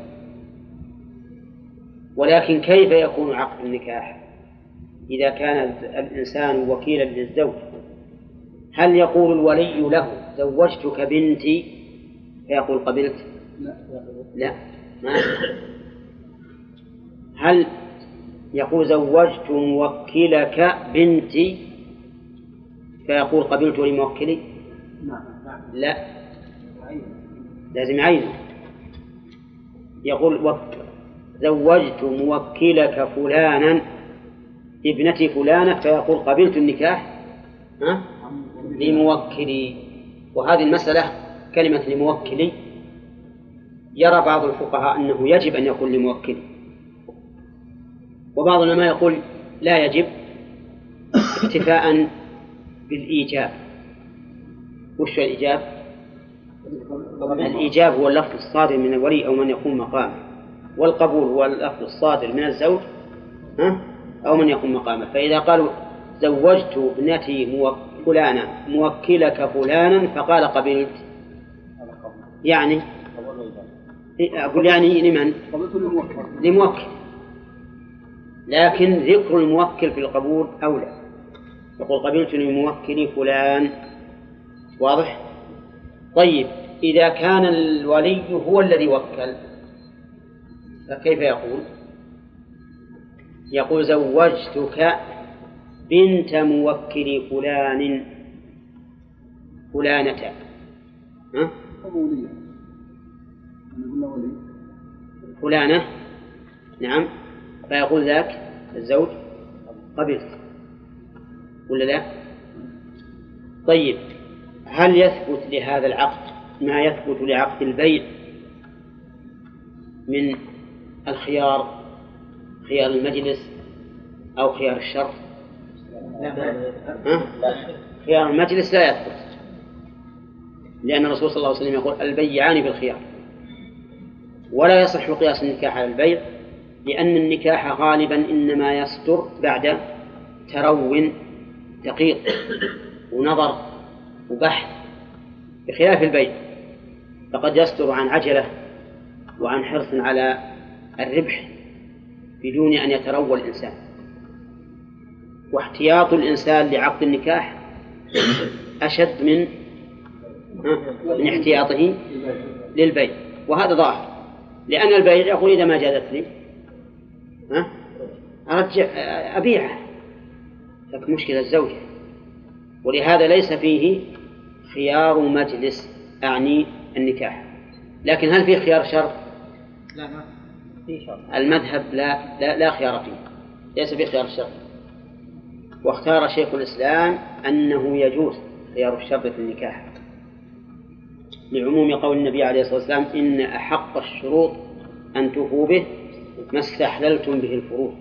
ولكن كيف يكون عقد النكاح إذا كان الإنسان وكيلا للزوج؟ هل يقول الولي له زوجتك بنتي فيقول قبلت؟ لا ما. هل يقول زوجت موكلك بنتي فيقول قبلت لموكلي؟ لا، لازم عينه. يقول زوجت موكلك فلانا ابنتي فلانة فيقول قبلت النكاح لموكلي. وهذه المسألة كلمة لموكلي يرى بعض الفقهاء أنه يجب أن يكون لموكلي، وبعض العلماء يقول لا يجب اكتفاء بالإيجاب. وش الإيجاب؟ الإيجاب هو اللفظ الصادر من الولي أو من يقوم مقامه، والقبول هو اللفظ الصادر من الزوج أو من يقوم مقامه. فإذا قالوا زوجت ابنتي فلانة موكلك فلانا فقال قبلت، يعني أقول يعني لمن؟ لموكل، لكن ذكر الموكل في القبول أولى. يقول قبلت لموكل فلان. واضح؟ طيب إذا كان الولي هو الذي وكل فكيف يقول؟ يقول زوجتك بنت موكل فلان فلانة. فلانة، نعم. فيقول ذاك الزوج قبلت ولا لا؟ طيب هل يثبت لهذا العقد ما يثبت لعقد البيع من الخيار، خيار المجلس أو خيار الشرط؟ خيار المجلس لا يثبت، لأن الرسول صلى الله عليه وسلم يقول البيعان بالخيار. ولا يصح قياس النكاح على البيع، لأن النكاح غالبا إنما يصدر بعد ترو دقيق ونظر وبحث، بخلاف البيع فقد يصدر عن عجلة وعن حرص على الربح بدون أن يتروى الإنسان. واحتياط الإنسان لعقد النكاح أشد من احتياطه للبيع، وهذا ظاهر، لأن البيع يقول إذا ما جازت لي أرجع أبيعها، لك مشكلة الزوجة. ولهذا ليس فيه خيار مجلس أعني النكاح. لكن هل فيه خيار شرط؟ لا، ما في شرط. المذهب لا خيار فيه، ليس فيه خيار الشرط. واختار شيخ الإسلام أنه يجوز خيار الشرط في النكاح لعموم قول النبي عليه الصلاة والسلام إن أحق الشروط أن توفوا به ما استحللتم به الفروض.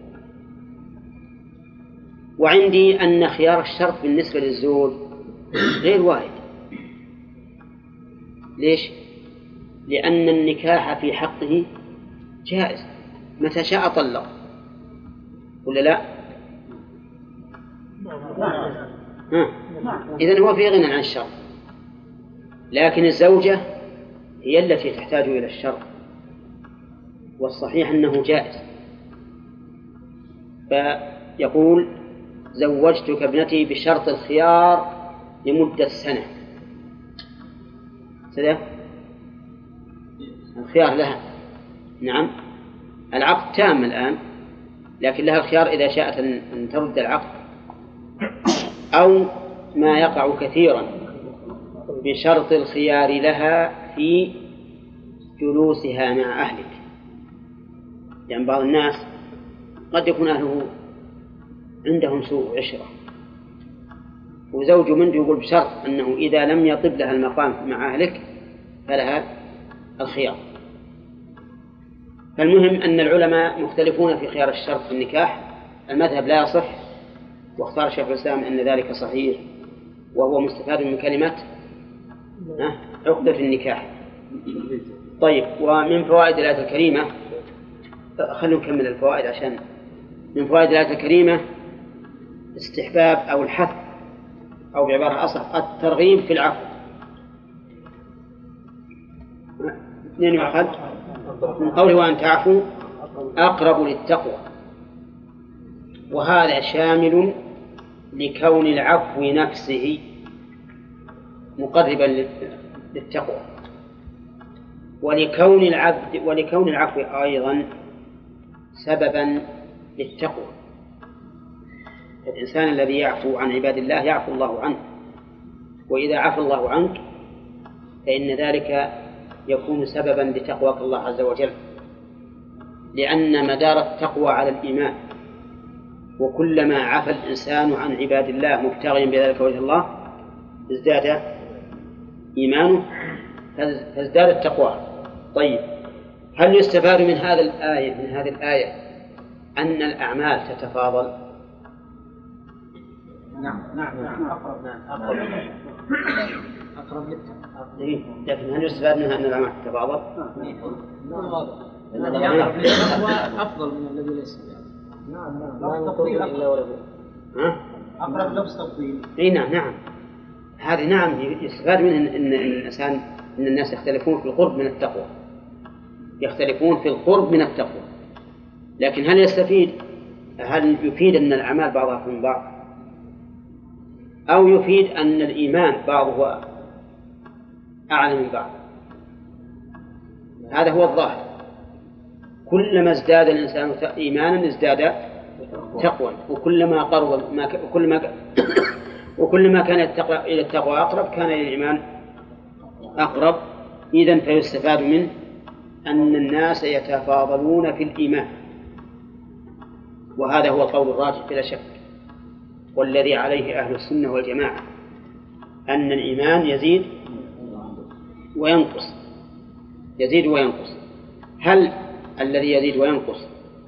وعندي أن خيار الشرط بالنسبة للزوج غير وارد. ليش؟ لأن النكاح في حقه جائز، متى شاء طلق ولا لا؟ إذن هو في غنى عن الشرط، لكن الزوجة هي التي تحتاج إلى الشرط، والصحيح أنه جائز. فيقول زوجتك ابنتي بشرط الخيار لمدة سنة. سنة الخيار لها، نعم. العقد تام الآن، لكن لها الخيار إذا شاءت أن ترد العقد، أو ما يقع كثيرا بشرط الخيار لها في جلوسها مع أهلك. يعني بعض الناس قد يكون أهله عندهم سوء عشرة، وزوج منه يقول بشرط أنه إذا لم يطب لها المقام مع أهلك فلها الخيار. فالمهم أن العلماء مختلفون في خيار الشرط في النكاح. المذهب لا يصح، واختار شيخ الإسلام أن ذلك صحيح، وهو مستفاد من كلمة عقدة النكاح. طيب، ومن فوائد الآية الكريمة، خلوا نكمل الفوائد عشان من فوائد الآية الكريمة استحباب أو الحث، أو بعبارة أصح الترغيب في العفو. اثنين يؤخذ من قوله وأن تعفوا أقرب للتقوى، وهذا شامل لكون العفو نفسه مقربا للتقوى، ولكون العفو أيضا سببا للتقوى. الإنسان الذي يعفو عن عباد الله يعفو الله عنه، وإذا عفى الله عنك فإن ذلك يكون سببا لتقواك الله عز وجل، لأن مدار التقوى على الإيمان، وكلما عفى الإنسان عن عباد الله مبتغيا بذلك وجه الله ازداد إيمانه فازداد التقوى. طيب، هل يستفاد من هذه الآية أن الأعمال تتفاضل؟ نعم أقرب إيه؟ لكن هل يستفاد منها أن الأعمال تتفاضل؟ الذي يقرب للتقوى أفضل من الذي ليس نعم لا تفضيل إلا ولا أقرب لفظ تفضيل. إيه نعم هذه نعم يستفاد منها أن الناس يختلفون في القرب من التقوى، يختلفون في القرب من التقوى. لكن هل يفيد أن الأعمال بعضها من بعض، أو يفيد أن الإيمان بعضه أعلى من بعض؟ هذا هو الظاهر. كلما ازداد الإنسان إيمانا ازداد تقوى، وكلما كان إلى التقوى أقرب كان للإيمان أقرب. إذن فيستفاد منه أن الناس يتفاضلون في الإيمان، وهذا هو القول الراجح بلا شك، والذي عليه أهل السنة والجماعة، أن الإيمان يزيد وينقص. هل الذي يزيد وينقص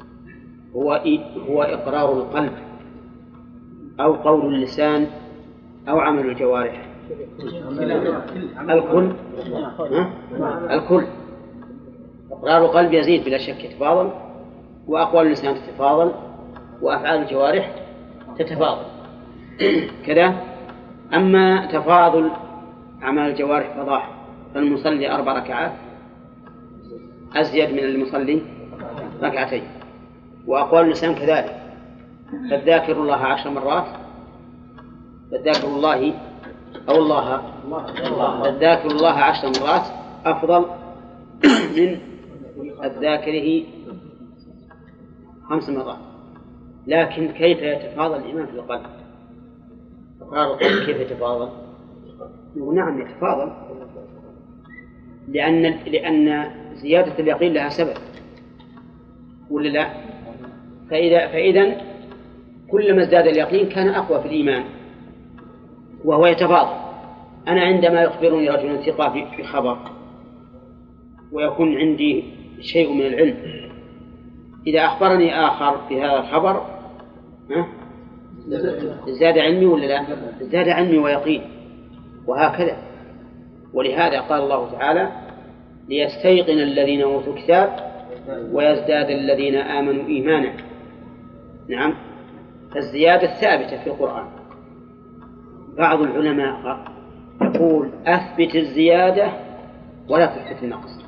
هو إقرار القلب أو قول اللسان أو عمل الجوارح؟ الكل. إقرار القلب يزيد بلا شك، يتفاضل، وأقوال اللسان تتفاضل، وأفعال الجوارح تتفاضل كذا. أما تفاضل أعمال الجوارح فالمصلي 4 ركعات أزيد من المصلي 2 ركعات، وأقوال اللسان كذلك. فالذاكر الله 10 مرات، فالذاكر الله 10 مرات أفضل من الذاكره 5 مرات. لكن كيف يتفاضل الإيمان في القلب؟ إقرار القلب كيف يتفاضل؟ نعم يتفاضل، لأن زيادة اليقين لها سبب، ولا لا؟ فإذا كلما ازداد اليقين كان أقوى في الإيمان، وهو يتفاضل. أنا عندما يخبرني رجل ثقة في خبر ويكون عندي شيء من العلم، إذا أخبرني آخر في هذا الخبر زاد علمي ولا لا؟ زاد علمي ويقين، وهكذا. ولهذا قال الله تعالى: ليستيقن الذين أوتوا الكتاب ويزداد الذين آمنوا إيمانا. نعم، الزيادة ثابتة في القرآن. بعض العلماء يقول: أثبت الزيادة ولا تثبت النقص.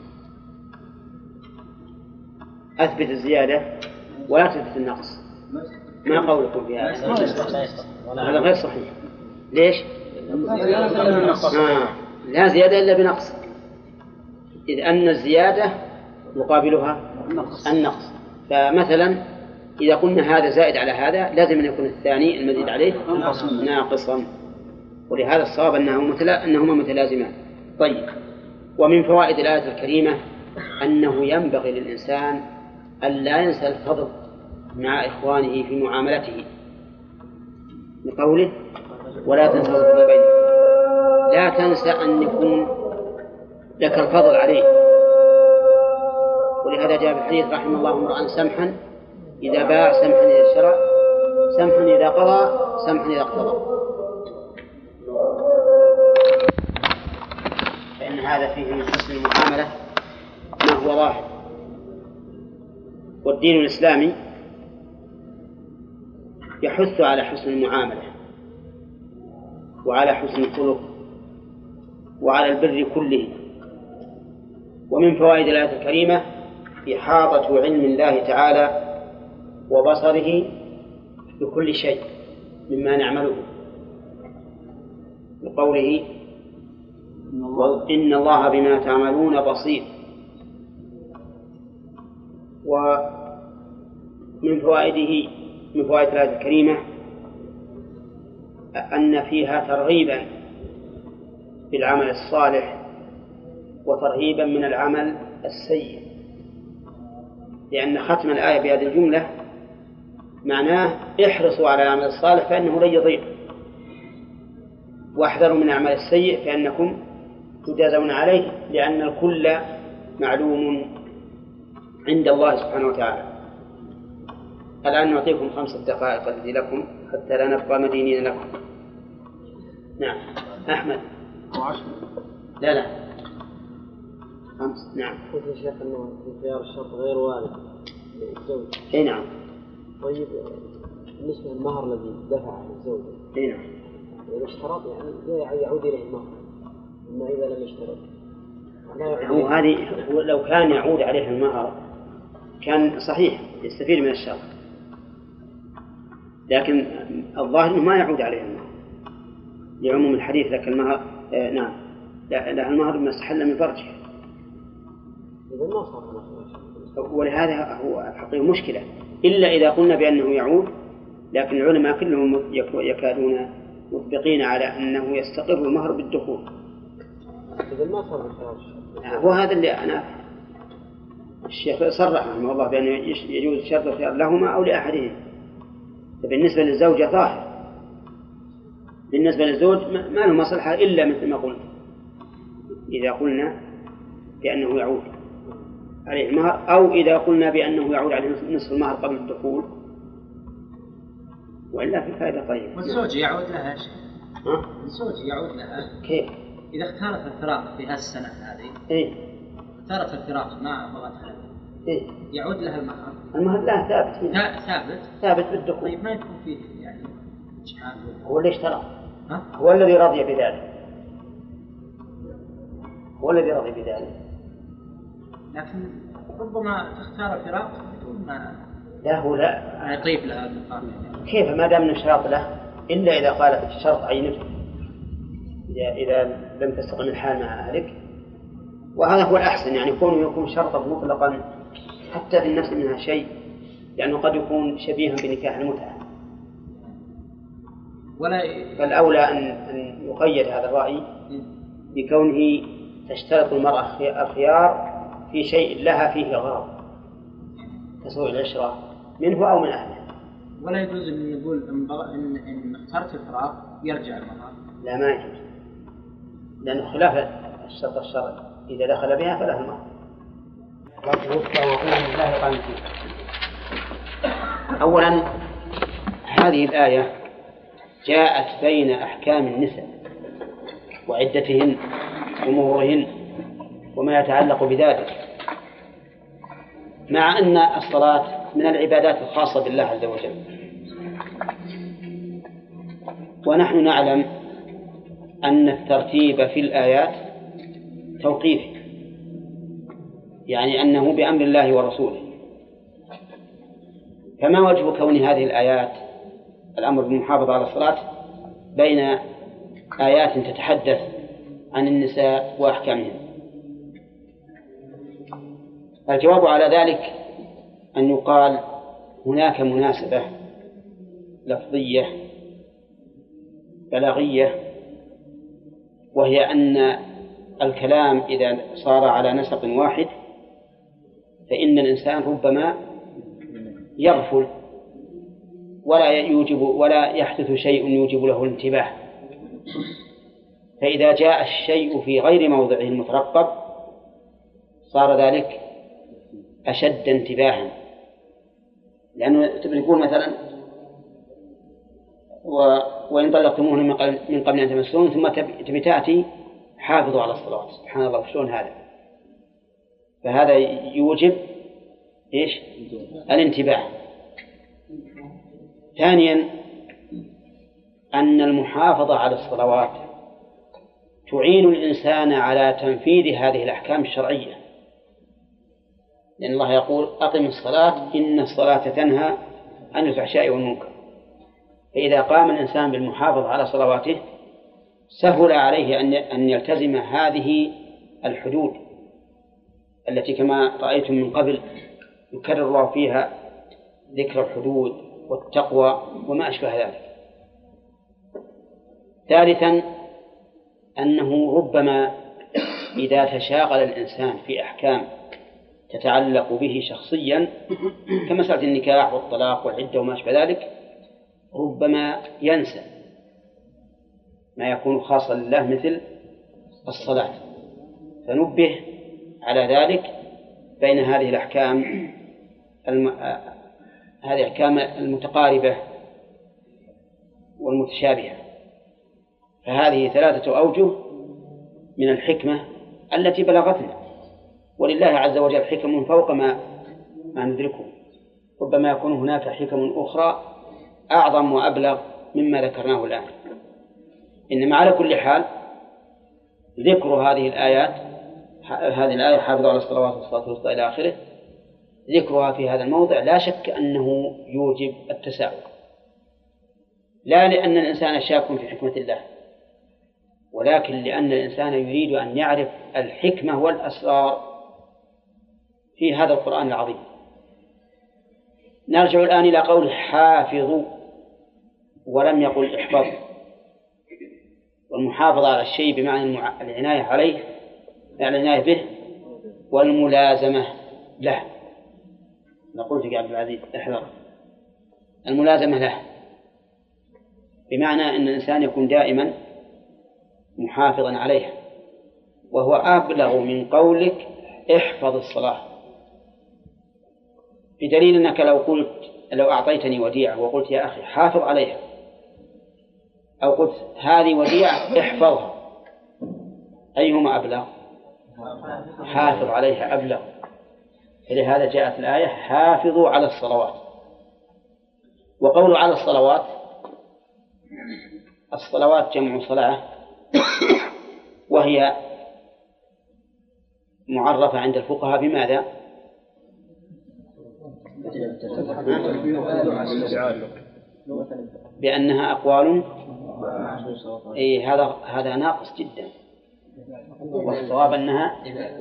أثبت الزيادة ولا تثبت النقص. ما قولكم في هذا؟ هذا غير صحيح. ليش؟ لا زيادة إلا بنقص، إذ أن الزيادة مقابلها النقص. فمثلا إذا قلنا هذا زائد على هذا، لازم أن يكون الثاني المزيد عليه ناقصا، ولهذا الصواب أنهما متلازمان. طيب، ومن فوائد الآية الكريمة أنه ينبغي للإنسان أن لا ينسى الفضل مع إخوانه في معاملته، بقوله: ولا تنسى الفضل بينكم. لا تنسى أن يكون لك الفضل عليه. ولهذا جاء بالحديث: رحم الله امرأ سمحا إذا باع، سمحا إذا شرى، سمحا إذا قضى، سمحا إذا اقتضى. فإن هذا فيه من حسن المعاملة ما هو ظاهر. والدين الإسلامي يحث على حسن المعاملة وعلى حسن الخلق وعلى البر كله. ومن فوائد الآية الكريمة إحاطة علم الله تعالى وبصره بكل شيء مما نعمله، بقوله: إن الله بما تعملون بصير. ومن فوائد الآية الكريمة أن فيها ترغيبا بالعمل الصالح وترهيبا من العمل السيء، لأن ختم الآية بهذه الجملة معناه: احرصوا على العمل الصالح فإنه لن يضيع، واحذروا من العمل السيء فإنكم تجازون عليه، لأن الكل معلوم عند الله سبحانه وتعالى. الآن نعطيكم 5 دقائق التي لكم حتى لا نبقى مدينين لكم. نعم أحمد. لا 5. نعم. قلت يا شيخ أنه في خيار الشرط غير وارد للزوج. أي نعم. طيب بالنسبة للمهر الذي دفع الزوج. أي نعم. إذا اشترط يعني يعود إليه المهر، أما إذا لم يشترط هو هذه لو كان يعود عليه المهر كان صحيح يستفيد من الشرط، لكن الظاهر أنه ما يعود عليه المهر لعموم الحديث. لك المهر نعم لا المهر ما استحل من فرجه، إذا ما صار. ولهذا هو الحقيقة مشكلة، إلا إذا قلنا بأنه يعود، لكن العلماء كلهم يكادون مطبقين على أنه يستقر المهر بالدخول. إذا ما صار بالخيار. هو هذا اللي أنا الشيخ صرح رحمه الله بأنه يجوز شرط الخيار لهما أو لأحدهم. بالنسبة للزوجة ظاهر، بالنسبة للزوج ما له مصلحة إلا مثل ما قلنا إذا قلنا بأنه يعود عليه المهر، أو إذا قلنا بأنه يعود عليه نصف المهر قبل الدخول، وإلا في فائدة طيبة. والزوج يعود لها شيء. الزوج يعود لها كيف؟ إذا اختارت الفراق في هالسنة هذه. إيه؟ اختارت الفراق ما بغتها. إيه؟ يعود لها المهر. المهر لا ثابت. ثابت بالدخول. طيب ما يكون فيه يعني إجحاف. هو اللي اشترى. هو الذي رضي بذلك. لكن ربما تختار الفراق بدون ما لا هو لا يطيب لها المقام. كيف ما دام نشرط له إلا إذا قالت الشرط عينته، إذا لم تستقم الحال مع أهلك، وهذا هو الأحسن، يعني يكون شرطا مطلقا حتى في النفس منها شيء، لأنه قد يكون شبيها بنكاح المتعة. فالأولى أن يقيد هذا الرأي بكونه تشترط المرأة الخيار في شيء لها فيه غرض كسوء العشرة منه أو من أهله. ولا يجوز أن يقول إن اخترت الفراق يرجع المهر. لا ما يجوز، لأنه خلاف الشرط الشرعي، إذا دخل بها فله المهر. أولا هذه الآية جاءت بين أحكام النساء وعدتهن ومهورهن وما يتعلق بذلك، مع أن الصلاة من العبادات الخاصة بالله عز وجل، ونحن نعلم أن الترتيب في الآيات توقيفي، يعني أنه بأمر الله ورسوله. فما وجه كون هذه الآيات الأمر بالمحافظة على الصلاة بين آيات تتحدث عن النساء وأحكامهن؟ الجواب على ذلك أن يقال هناك مناسبة لفظية بلاغية، وهي أن الكلام إذا صار على نسق واحد فإن الإنسان ربما يغفل ولا يحدث شيء يوجب له الانتباه، فإذا جاء الشيء في غير موضعه المترقب صار ذلك أشد انتباها. لأنه تقول مثلا وإن طلقتموهن من قبل أن تمسوهن ثم تبي تأتي حافظوا على الصلوات، سبحان الله شلون هذا؟ فهذا يوجب إيش؟ الانتباه. ثانيا أن المحافظة على الصلوات تعين الإنسان على تنفيذ هذه الأحكام الشرعية، لأن الله يقول أقم الصلاة إن الصلاة تنهى عن الفحشاء والمنكر. فإذا قام الإنسان بالمحافظة على صلواته سهل عليه أن يلتزم هذه الحدود التي كما رأيتم من قبل يكرر الله فيها ذكر الحدود والتقوى وما أشبه ذلك. ثالثا أنه ربما إذا تشاغل الإنسان في أحكام تتعلق به شخصيا كمسألة النكاح والطلاق والعدة وما أشبه ذلك ربما ينسى ما يكون خاصا لله مثل الصلاة. فنبه على ذلك بين هذه الأحكام هذه الأحكام المتقاربة والمتشابهة. فهذه 3 أوجه من الحكمة التي بلغتنا، ولله عز وجل حكم فوق ما ندركه، ربما يكون هناك حكم أخرى أعظم وأبلغ مما ذكرناه الآن. إنما على كل حال ذكر هذه الآيات، هذه الآية حافظوا على الصلوات والصلاة الوسطى إلى آخره، ذكرها في هذا الموضع لا شك أنه يوجب التساؤل، لا لأن الإنسان شاك في حكمة الله، ولكن لأن الإنسان يريد أن يعرف الحكمة والأسرار في هذا القرآن العظيم. نرجع الآن إلى قول حافظوا، ولم يقل احفظ، والمحافظة على الشيء بمعنى العناية عليه، يعني العناية به والملازمة له. نقول في عبد العزيز احذر، الملازمة له بمعنى أن الإنسان يكون دائما محافظا عليها، وهو أبلغ من قولك احفظ الصلاة، بدليل أنك لو أعطيتني وديعة وقلت يا أخي حافظ عليها، أو قلت هذه وديعة احفظها، أيهما أبلغ؟ حافظ عليها أبلغ. فلهذا جاءت الآية حافظوا على الصلوات. وقول على الصلوات، الصلوات جمع صلاة، وهي معرفة عند الفقهاء بماذا؟ بأنها أقوال. هذا ناقص جدا، والصواب أنها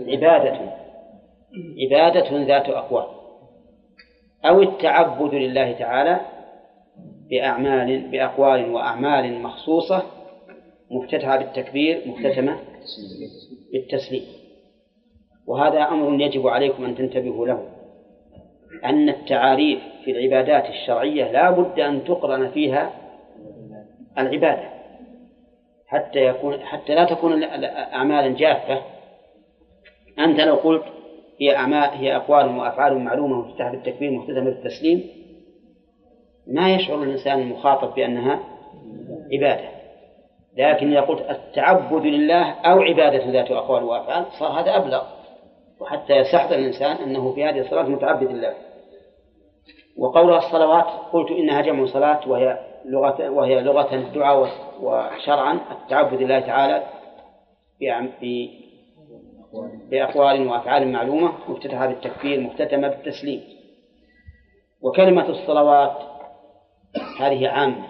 عبادة ذات أقوال، أو التعبد لله تعالى بأقوال وأعمال مخصوصة مفتتحة بالتكبير مختتمة بالتسليم. وهذا أمر يجب عليكم أن تنتبهوا له، أن التعاريف في العبادات الشرعية لا بد أن تقرن فيها العبادة حتى لا تكون أعمالا جافة. أنت لو قلت هي أقوال وأفعال معلومة مفتتحة بالتكبير مختتمة بالتسليم، ما يشعر الإنسان المخاطب بأنها عبادة. لكن إذا قلت التعبد لله أو عبادة ذات أقوال وأفعال صار هذا أبلغ، وحتى يستحضر الإنسان أنه في هذه الصلاة متعبد لله. وقولها الصلوات قلت إنها جمع صلاة، وهي لغة الدعاء، وشرعا التعبد لله تعالى بأقوال وأفعال معلومة مفتتحة بالتكبير مختتمة بالتسليم. وكلمة الصلوات هذه عامة،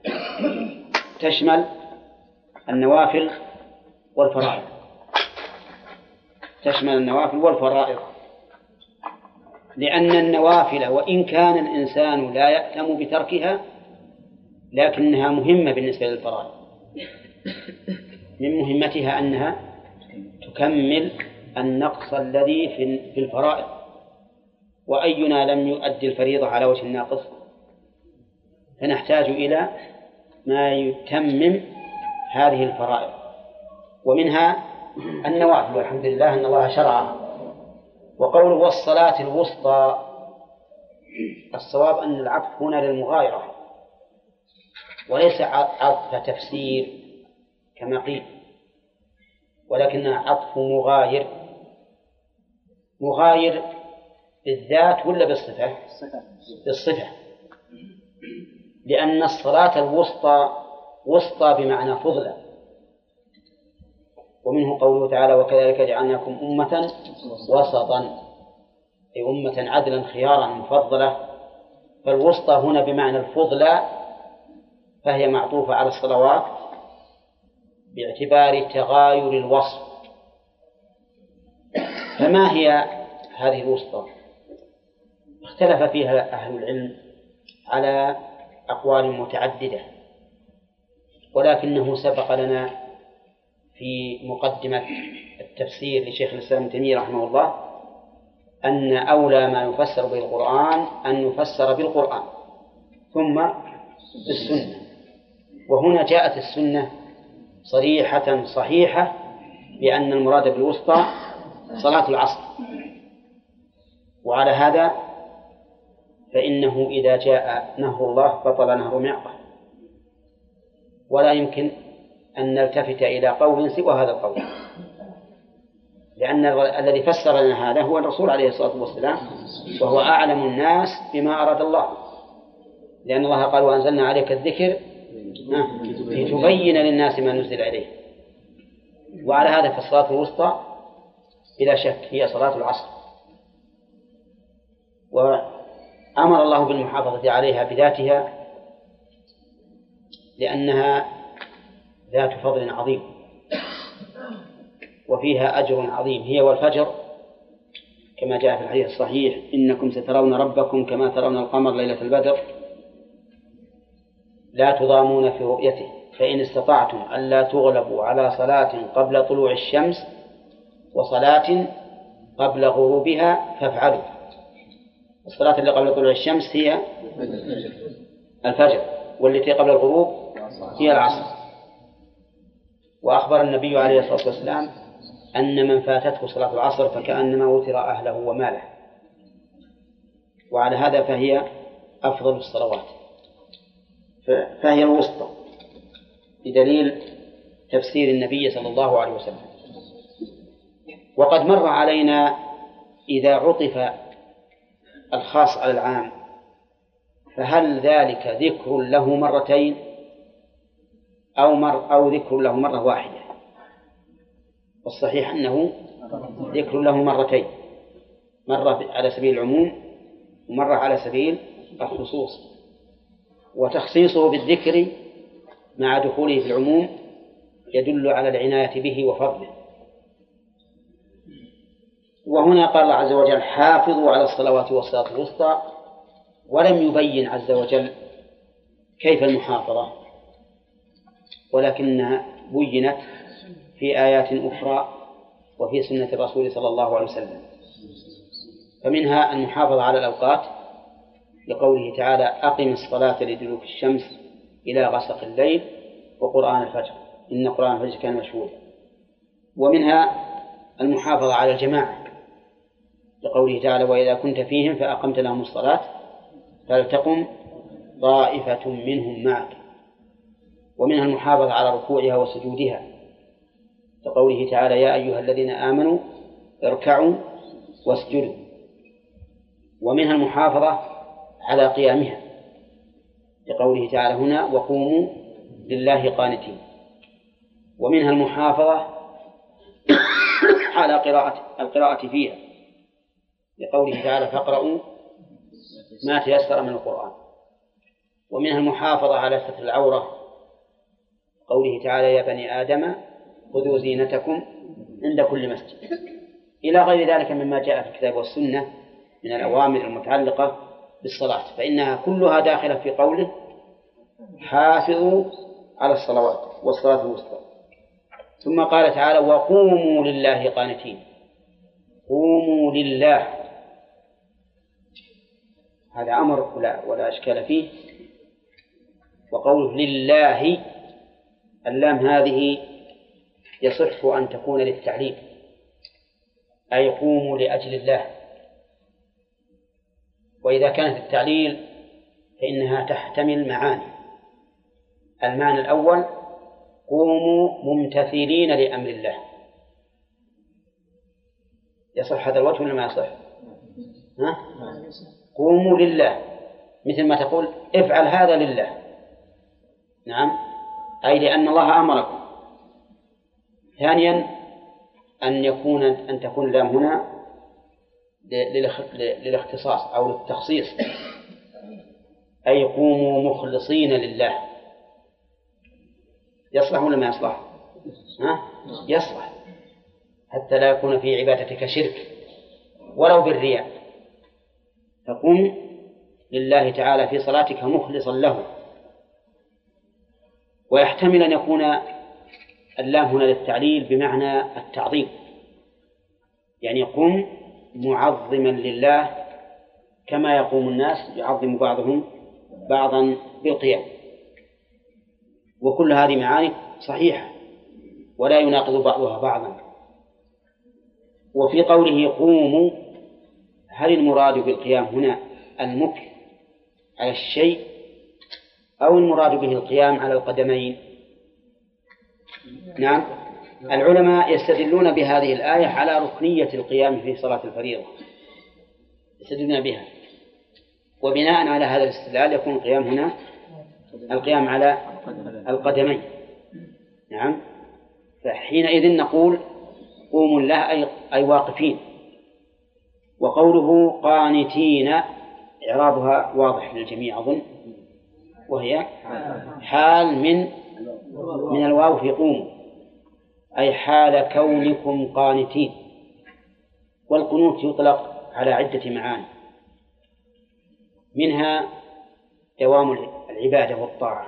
تشمل النوافل والفرائض، لأن النوافل وإن كان الإنسان لا يأثم بتركها لكنها مهمة بالنسبة للفرائض. من مهمتها أنها تكمل النقص الذي في الفرائض، وأينا لم يؤدي الفريضة على وجه الناقص، فنحتاج إلى ما يتمم هذه الفرائض، ومنها النوافل، والحمد لله أن الله شرعها. وقوله والصلاة الوسطى، الصواب أن العطف هنا للمغايرة وليس عطف تفسير كما قيل، ولكنها عطف مغاير بالذات ولا بالصفة؟ بالصفة، لأن الصلاة الوسطى وسطى بمعنى فضلة. ومنه قوله تعالى وكذلك جعلناكم أمة وسطا، أي أمة عدلا خيارا مفضلة. فالوسطى هنا بمعنى الفضلة، فهي معطوفة على الصلوات باعتبار تغاير الوصف. فما هي هذه الوسطى؟ اختلف فيها أهل العلم على أقوال متعددة، ولكنه سبق لنا في مقدمة التفسير لشيخ الإسلام ابن تيمية رحمه الله أن أولى ما يفسر به القرآن أن يفسر بالقرآن ثم بالسنة. وهنا جاءت السنة صريحة صحيحة بأن المراد بالوسطى صلاة العصر. وعلى هذا فإنه إذا جاء نهر الله بطل نهر معقل، ولا يمكن أن نلتفت إلى قول سوى هذا القول، لأن الذي فسر لنا هذا هو الرسول عليه الصلاة والسلام، وهو أعلم الناس بما أراد الله، لأن الله قال وأنزلنا عليك الذكر لتبين للناس ما نزل إليه. وعلى هذا فالصلاة الوسطى بلا شك هي صلاة العصر، وأمر الله بالمحافظة عليها بذاتها لأنها ذات فضل عظيم وفيها أجر عظيم، هي والفجر كما جاء في الحديث الصحيح إنكم سترون ربكم كما ترون القمر ليلة البدر لا تضامون في رؤيته فإن استطعتم ألا تغلبوا على صلاة قبل طلوع الشمس وصلاة قبل غروبها فافعلوا. الصلاة اللي قبل طلوع الشمس هي الفجر، والتي قبل الغروب هي العصر. وأخبر النبي عليه الصلاة والسلام أن من فاتته صلاة العصر فكأنما وتر أهله وماله، وعلى هذا فهي أفضل الصلوات، فهي الوسطى بدليل تفسير النبي صلى الله عليه وسلم. وقد مر علينا إذا عطف الخاص على العام فهل ذلك ذكر له مرتين أو ذكر له مرة واحدة؟ والصحيح أنه ذكر له مرتين، مرة على سبيل العموم ومرة على سبيل الخصوص. وتخصيصه بالذكر مع دخوله في العموم يدل على العناية به وفضله. وهنا قال الله عز وجل حافظوا على الصلوات والصلاة الوسطى، ولم يبين عز وجل كيف المحافظة، ولكنها بينت في آيات أخرى وفي سنة الرسول صلى الله عليه وسلم. فمنها المحافظة على الأوقات لقوله تعالى أقم الصلاة لدلوك الشمس إلى غسق الليل وقرآن الفجر إن قرآن الفجر كان مشهودا. ومنها المحافظة على الجماعة لقوله تعالى وإذا كنت فيهم فأقمت لهم الصلاة فلتقم طائفة منهم معك. ومنها المحافظة على ركوعها وسجودها لقوله تعالى يا أيها الذين آمنوا اركعوا واسجدوا. ومنها المحافظة على قيامها لقوله تعالى هنا وقوموا لله قانتين. ومنها المحافظة على القراءة فيها لقوله تعالى فاقرؤوا ما تيسر من القرآن. ومنها المحافظة على ستر العورة قوله تعالى يا بني آدم خذوا زينتكم عند كل مسجد، إلى غير ذلك مما جاء في الكتاب والسنة من الأوامر المتعلقة بالصلاة، فإنها كلها داخلة في قوله حافظوا على الصلوات والصلاة الوسطى. ثم قال تعالى وقوموا لله قانتين. قوموا لله هذا أمر ولا أشكال فيه. وقوله لله اللام هذه يصح أن تكون للتعليم أي قوموا لأجل الله. وإذا كانت التعليل فإنها تحتمل معاني. المعنى الأول قوموا ممتثلين لأمر الله. يصح هذا الوجه ولا ما يصح؟ قوموا لله مثل ما تقول افعل هذا لله. نعم أي لأن الله أمركم. ثانيا أن تكون اللام هنا للاختصاص أو للتخصيص أي قوموا مخلصين لله. يصلح ولا ما يصلح؟ يصلح حتى لا يكون في عبادتك شرك ولو بالرياء. فقم لله تعالى في صلاتك مخلصا له. ويحتمل أن يكون اللام هنا للتعليل بمعنى التعظيم، يعني قم معظما لله كما يقوم الناس يعظم بعضهم بعضا بالقيام. وكل هذه معاني صحيحة ولا يناقض بعضها بعضا، وفي قوله قوموا هل المراد بالقيام هنا المكث على الشيء أو المراد به القيام على القدمين؟ نعم، العلماء يستدلون بهذه الآية على ركنية القيام في صلاة الفريضة، يستدلون بها، وبناء على هذا الاستدلال يكون القيام هنا القيام على القدمين. نعم، فحينئذ نقول قوموا الله أي واقفين. وقوله قانتين إعرابها واضح للجميع أظن، وهي حال من الواو في قوموا، أي حال كونكم قانتين. والقنوت يطلق على عدة معاني، منها دوام العبادة والطاعة،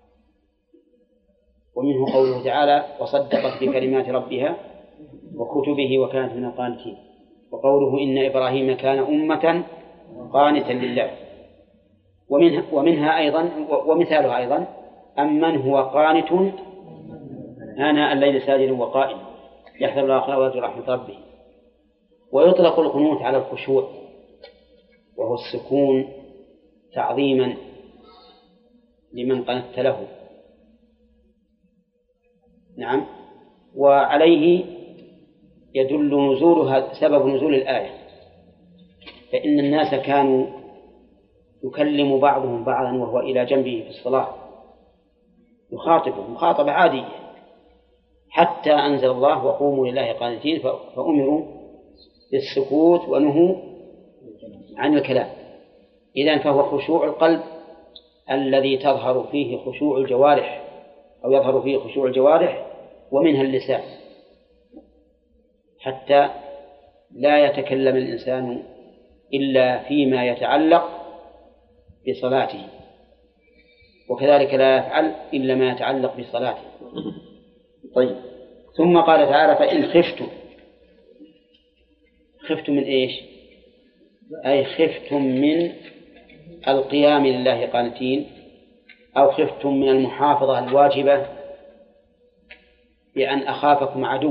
ومنه قوله تعالى وصدقت بكلمات ربها وكتبه وكانت من القانتين، وقوله إن إبراهيم كان أمة قانتا لله. ومنها أيضا ومثالها أيضا أمن هو قانت آناء الليل ساجدا وقائما يحذر الآخرة ويرجو رحمة ربه. ويطلق القنوت على الخشوع وهو السكون تعظيما لمن قنت له. نعم، وعليه يدل سبب نزول الآية، فإن الناس كانوا يكلم بعضهم بعضا وهو إلى جنبه في الصلاة، يخاطبه مخاطبة عادية، حتى أنزل الله وقوموا لله قانتين، فأمروا بالسكوت ونهوا عن الكلام. إذن فهو خشوع القلب الذي تظهر فيه خشوع الجوارح أو يظهر فيه خشوع الجوارح ومنها اللسان، حتى لا يتكلم الإنسان إلا فيما يتعلق بصلاته، وكذلك لا يفعل إلا ما يتعلق بصلاته. طيب، ثم قال تعالى فإن خفتم من إيش؟ أي خفتم من القيام لله قانتين، أو خفتم من المحافظة الواجبة بأن أخافكم عدو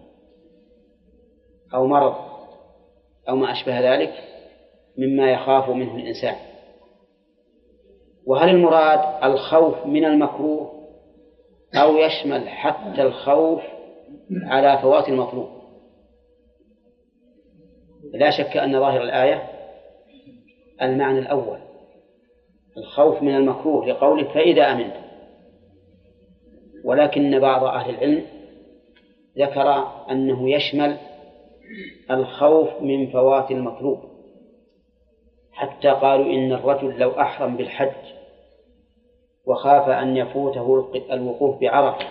أو مرض أو ما أشبه ذلك مما يخاف منه الإنسان. وهل المراد الخوف من المكروه أو يشمل حتى الخوف على فوات المطلوب؟ لا شك أن ظاهر الآية المعنى الأول، الخوف من المكروه لقوله فإذا أمنت، ولكن بعض أهل العلم ذكر أنه يشمل الخوف من فوات المطلوب، حتى قالوا إن الرجل لو أحرم بالحج وخاف أن يفوته الوقوف بعرفة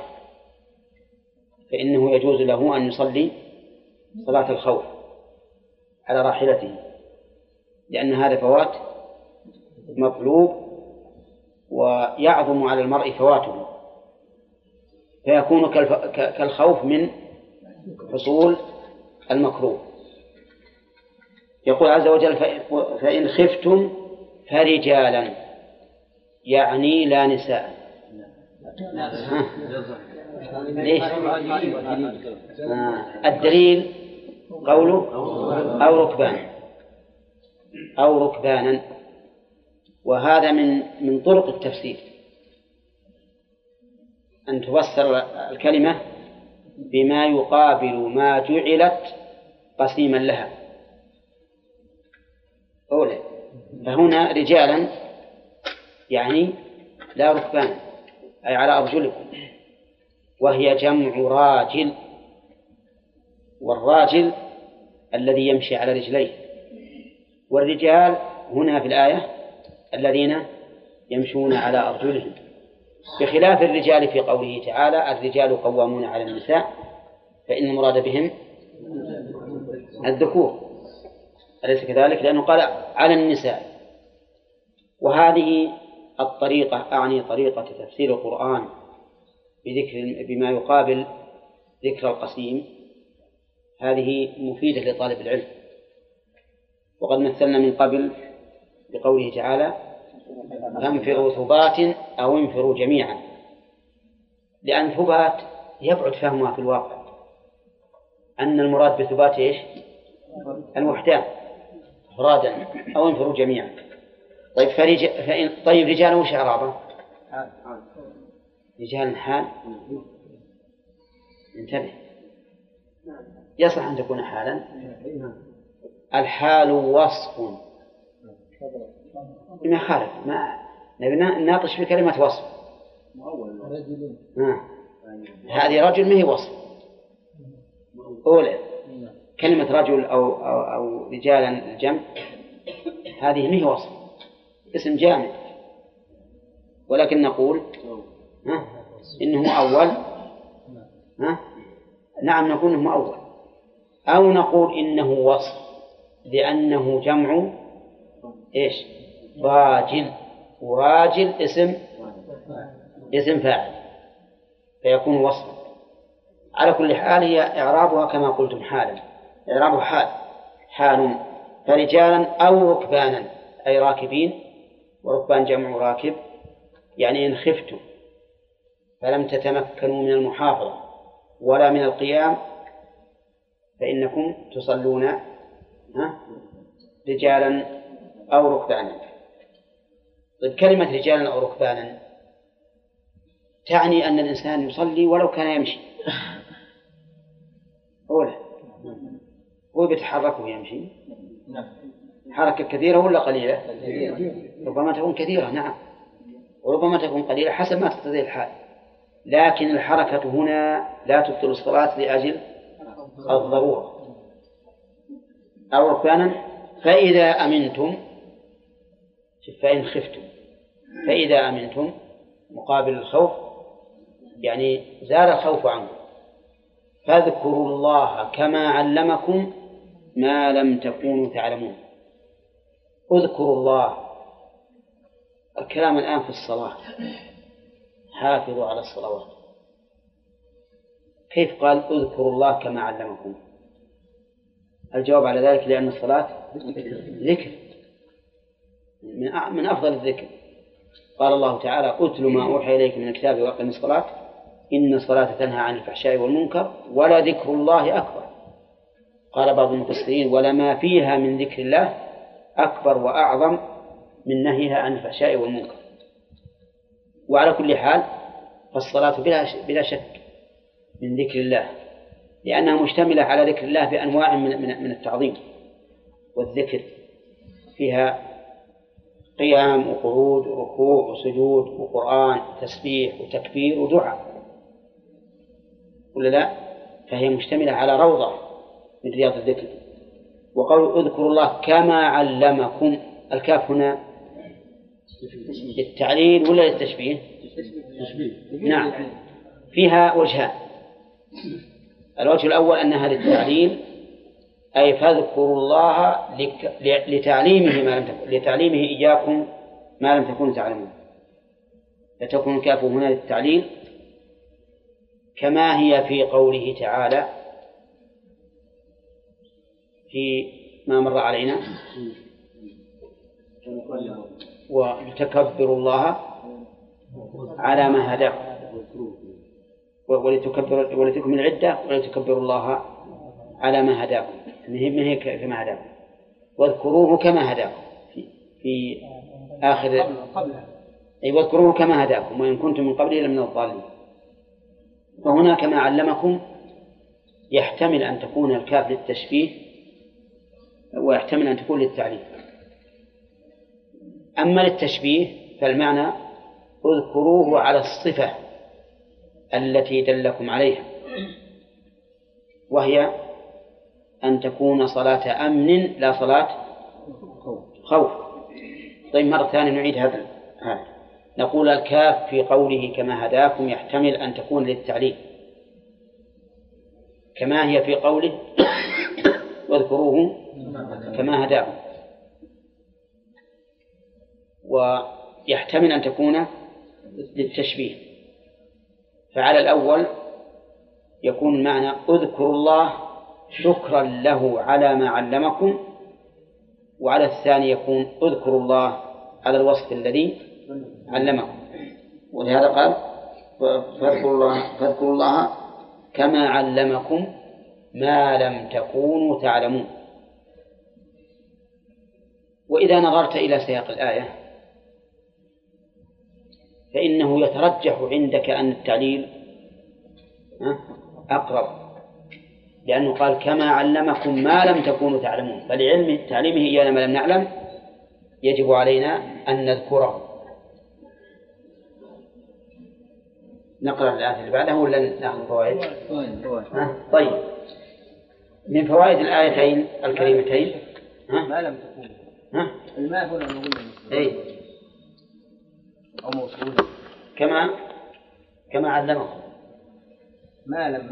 فإنه يجوز له أن يصلي صلاة الخوف على راحلته، لأن هذا فوات مطلوب ويعظم على المرء فواته، فيكون كالخوف من حصول المكروه. يقول عز وجل فإن خفتم فرجالا، يعني لا نساء. ليش؟ الدليل قوله أو ركبانا، وهذا من طرق التفسير أن تفسر الكلمة بما يقابل ما جعلت قسيما لها. أولا، فهنا رجالا يعني لا ركبان، أي على أرجلكم، وهي جمع راجل، والراجل الذي يمشي على رجليه، والرجال هنا في الآية الذين يمشون على أرجلهم، بخلاف الرجال في قوله تعالى الرجال قوامون على النساء، فإن المراد بهم الذكور، أليس كذلك؟ لأنه قال على النساء. وهذه الطريقة أعني طريقة تفسير القرآن بما يقابل ذكر القسيم، هذه مفيدة لطالب العلم. وقد مثلنا من قبل بقوله تعالى انفروا ثبات أو انفروا جميعا، لأن ثبات يبعد فهمها في الواقع، أن المراد بثبات إيش؟ الوحدان أفرادا أو انفروا جميعا. طيب طيب رجال وش إعرابه؟ رجال حال. انتبه، يصح أن تكون حالا. الحال وصف ما خالف، ما نناقش في كلمة وصف. هذه رجل ما هي وصف. أولى كلمة رجل أو رجالا الجمع هذه ما هي وصف، اسم جامع، ولكن نقول إنه أول. نعم نقول إنه أول، أو نقول إنه وصف لأنه جمع إيش؟ راجل، وراجل اسم فاعل فيكون وصفا. على كل حال هي إعرابها كما قلتم حالا، إعراب حال فرجالا أو ركبانا أي راكبين، وركبان جمع راكب، يعني إن خفتم فلم تتمكنوا من المحافظة ولا من القيام فإنكم تصلون رجالا أو ركبانا. طيب كلمة رجالا أو ركبانا تعني أن الإنسان يصلي ولو كان يمشي. هو بيتحرك ويمشي حركة كثيرة ولا قليلة؟ ربما تكون كثيرة نعم، وربما تكون قليلة حسب ما تقتضي الحال، لكن الحركة هنا لا تبطل الصلاة لأجل الضرورة. أو ركبانا فإذا أمنتم، فإن خفتم، فإذا أمنتم مقابل الخوف يعني زال الخوف عنكم، فاذكروا الله كما علمكم ما لم تكونوا تعلمون. اذكروا الله، الكلام الآن في الصلاة، حافظوا على الصلوات. كيف قال اذكروا الله كما علمكم؟ الجواب على ذلك لأن الصلاة ذكر من أفضل الذكر. قال الله تعالى أتل ما أوحي إليك من الكتاب وأقم الصلاة إن الصلاة تنهى عن الفحشاء والمنكر ولذكر الله أكبر. قال بعض المفسرين ولما فيها من ذكر الله أكبر وأعظم من نهيها عن الفحشاء والمنكر. وعلى كل حال فالصلاة بلا شك من ذكر الله، لأنها مشتملة على ذكر الله بأنواع من التعظيم والذكر، فيها قيام وقعود وركوع وسجود وقرآن تسبيح وتكبير ودعاء، ولا لا؟ فهي مشتملة على روضة من رياض الذكر. وقول اذكروا الله كما علمكم، الكاف هنا للتعليل ولا للتشبيه؟ نعم، فيها وجهان. الوجه الأول أنها للتعليل، أي فاذكروا الله لتعليمه إياكم ما لم تكونوا تعلمون، فتكون الكاف هنا للتعليل كما هي في قوله تعالى في ما مر علينا ولتكبروا الله على ما هداكم ولتكملوا العدة ولتكبروا الله على ما هداكم، ما هي كما هداكم، واذكروه كما هداكم في آخر أي واذكروه كما هداكم وإن كنتم من قبله لمن الضالين. فهنا كما علمكم يحتمل أن تكون الكاف للتشبيه ويحتمل أن تكون للتعليم. أما للتشبيه فالمعنى اذكروه على الصفة التي دلكم عليها، وهي أن تكون صلاة أمن لا صلاة خوف. طيب مرة ثانية نعيد هذا. نقول الكاف في قوله كما هداكم يحتمل أن تكون للتعليم كما هي في قوله واذكروه كما هداكم، ويحتمل أن تكون للتشبيه. فعلى الأول يكون المعنى اذكروا الله شكرا له على ما علمكم، وعلى الثاني يكون اذكروا الله على الوصف الذي علمكم. ولهذا قال فاذكروا الله كما علمكم ما لم تكونوا تعلمون. وإذا نظرت إلى سياق الآية فإنه يترجح عندك أن التعليل أقرب، لأنه قال كما علمكم ما لم تكونوا تعلمون، فلعلم تعليمه إيانا ما لم نعلم يجب علينا أن نذكره. نقرأ الآية اللي بعدها ولا نأخذ فوائد؟ طيب، من فوائد الآيتين الكريمتين ما لم تكون الماء هنا نقول أي أو موصول كما علمكم ما لم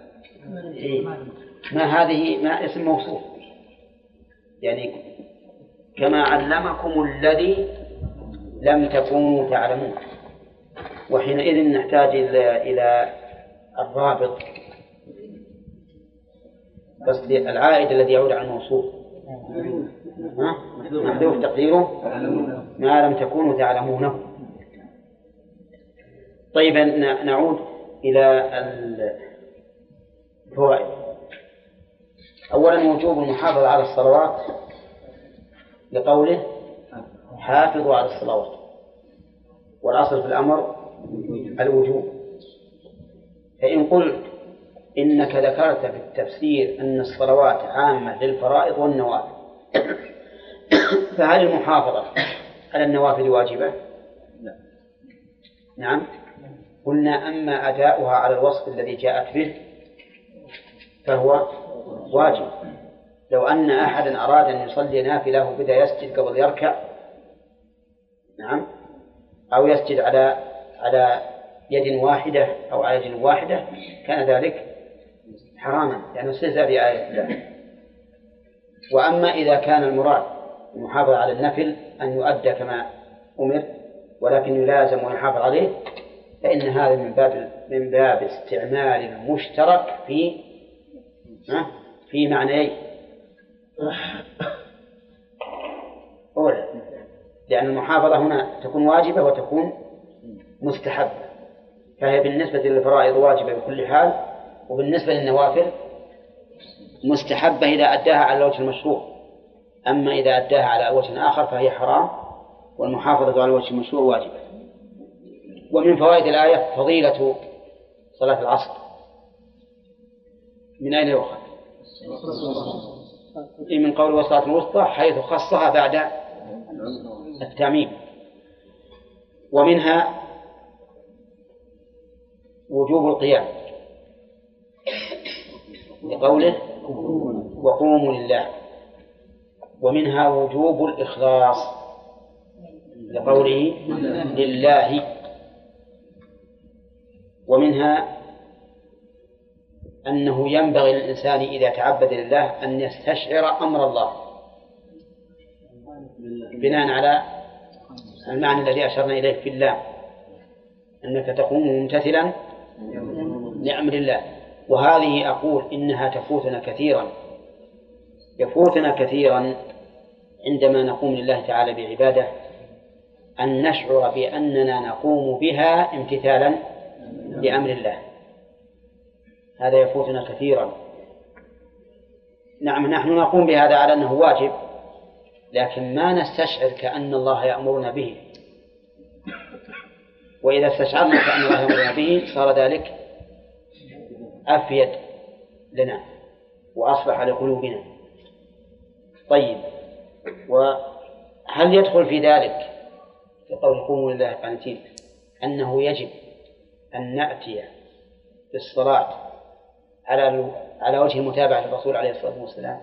ما هذه ما اسم موصول، يعني كما علمكم الذي لم تكونوا تعلمون، وحينئذ نحتاج إلى الرابط، قصدي العائد الذي يعود على الموصول محذوف تقديره ما لم تكونوا تعلمونه. طيب نعود إلى الفوائد. أولا وجوب المحافظة على الصلوات لقوله حافظوا على الصلوات، والأصل في الأمر الوجوب. فإن قلت إنك ذكرت في التفسير أن الصلوات عامة للفرائض والنوافل، فهل المحافظة على النوافل واجبة؟ نعم. قلنا أما أداؤها على الوصف الذي جاءت به فهو واجب. لو أن أحدا أراد أن يصلي نافلة وبدأ يسجد قبل يركع، نعم، أو يسجد على يد واحدة أو على يد واحدة، كان ذلك حراما لأنه استهزأ بآية الله. وأما إذا كان المراد المحافظة على النفل أن يؤدى كما أمر ولكن يلازم ويحافظ عليه، فإن هذا من باب استعمال المشترك في معنيين. أولا لأن المحافظة هنا تكون واجبة وتكون مستحبة، فهي بالنسبة للفرائض واجبة بكل حال، وبالنسبة للنوافل مستحبة إذا أداها على الوجه المشروع. أما إذا أداها على وجه آخر فهي حرام، والمحافظة على الوجه المشروع واجبة. ومن فوائد الآية فضيلة صلاة العصر. من أين يؤخذ؟ من قول وصلاة الوسطى، حيث خصها بعد التعميم. ومنها وجوب القيام لقوله وقوموا لله. ومنها وجوب الإخلاص لقوله لله. ومنها أنه ينبغي للإنسان إذا تعبد لله أن يستشعر أمر الله بناء على المعنى الذي أشرنا إليه في الله، أنك تقوم ممتثلا لأمر الله. وهذه أقول إنها يفوتنا كثيرا عندما نقوم لله تعالى بعبادة، أن نشعر بأننا نقوم بها امتثالا لأمر الله. هذا يفوتنا كثيرا. نعم، نحن نقوم بهذا على أنه واجب، لكن ما نستشعر كأن الله يأمرنا به. وإذا استشعرنا كأن الله يأمرنا به صار ذلك أفيد لنا وأصلح لقلوبنا. طيب، وهل يدخل في ذلك في قول قوموا لله قانتين أنه يجب أن نأتي بالصلاة على وجه المتابعة للرسول عليه الصلاة والسلام؟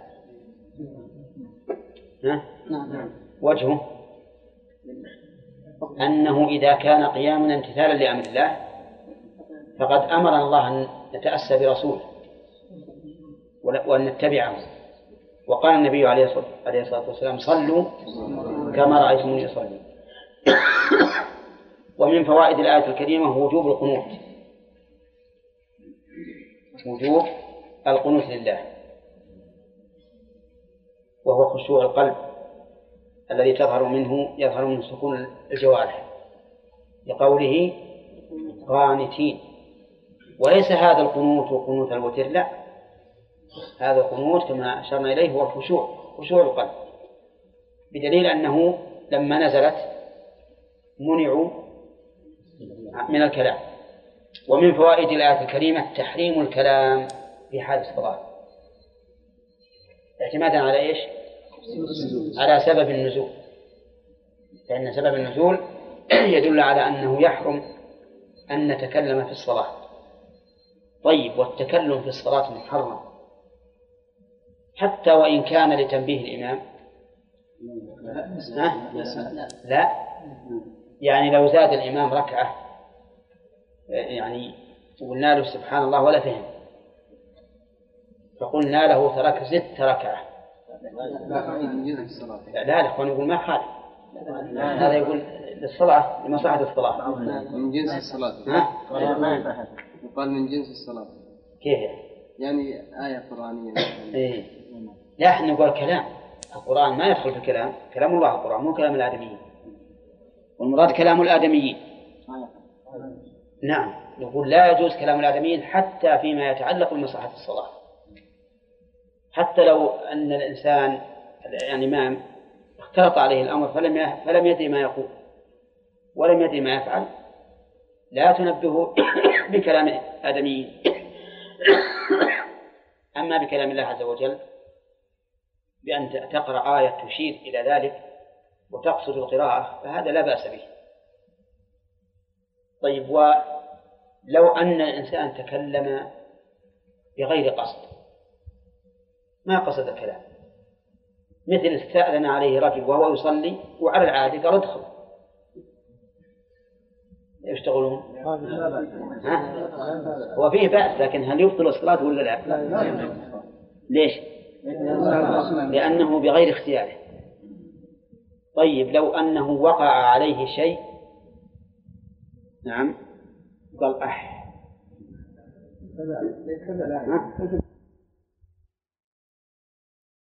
وجهه أنه إذا كان قيامنا امتثالا لأمر الله فقد أمرنا الله أن نتأسى برسوله وأن نتبعه. وقال النبي عليه الصلاة والسلام صلوا كما رأيتموني يصلي. ومن فوائد الآية الكريمة وجوب القنوت، وجوب القنوت لله، وهو خشوع القلب الذي يظهر منه سكون الجوارح، لقوله قانتين. وليس هذا القنوت وقنوت الوتر، لا، هذا القنوت كما أشرنا إليه هو خشوع القلب. بدليل أنه لما نزلت منعوا من الكلام. ومن فوائد الآية الكريمة تحريم الكلام في حال الصلاة اعتمادا على إيش؟ على سبب النزول، لأن سبب النزول يدل على أنه يحرم أن نتكلم في الصلاة. طيب، والتكلم في الصلاة محرم حتى وإن كان لتنبيه الإمام؟ لا، يعني لو زاد الإمام ركعة يعني قلنا له سبحان الله ولا فهم، فقلنا له ترك 6 ركعة، لا الأخوان يقول ما خالف، هذا يقول للصلاة لمصلحة الصلاة من جنس الصلاة. يقال من جنس الصلاة. كيف يعني آية قرآنية. إيه. لا، احنا نقول كلام القرآن ما يدخل في الكلام، كلام الله القرآن مو كلام الآدميين، والمراد كلام الآدميين. نعم، نقول لا يجوز كلام الآدميين حتى فيما يتعلق بمصلحة الصلاة، حتى لو أن الإنسان الإمام اختلط عليه الأمر فلم يدري ما يقول ولم يدري ما يفعل، لا تنبهه بكلام آدميين. أما بكلام الله عز وجل بأن تقرأ آية تشير إلى ذلك وتقصد القراءة فهذا لا بأس به. طيب، ولو أن الإنسان تكلم بغير قصد، ما قصد الكلام، مثل استأذن عليه رجل وهو يصلي وعلى العادة قال ادخل، يشتغلون؟ هو فيه بأس، لكن هل يبطل الصلاة ولا لا؟ ليش؟ لأنه بغير اختياره. طيب، لو أنه وقع عليه شيء، نعم، قال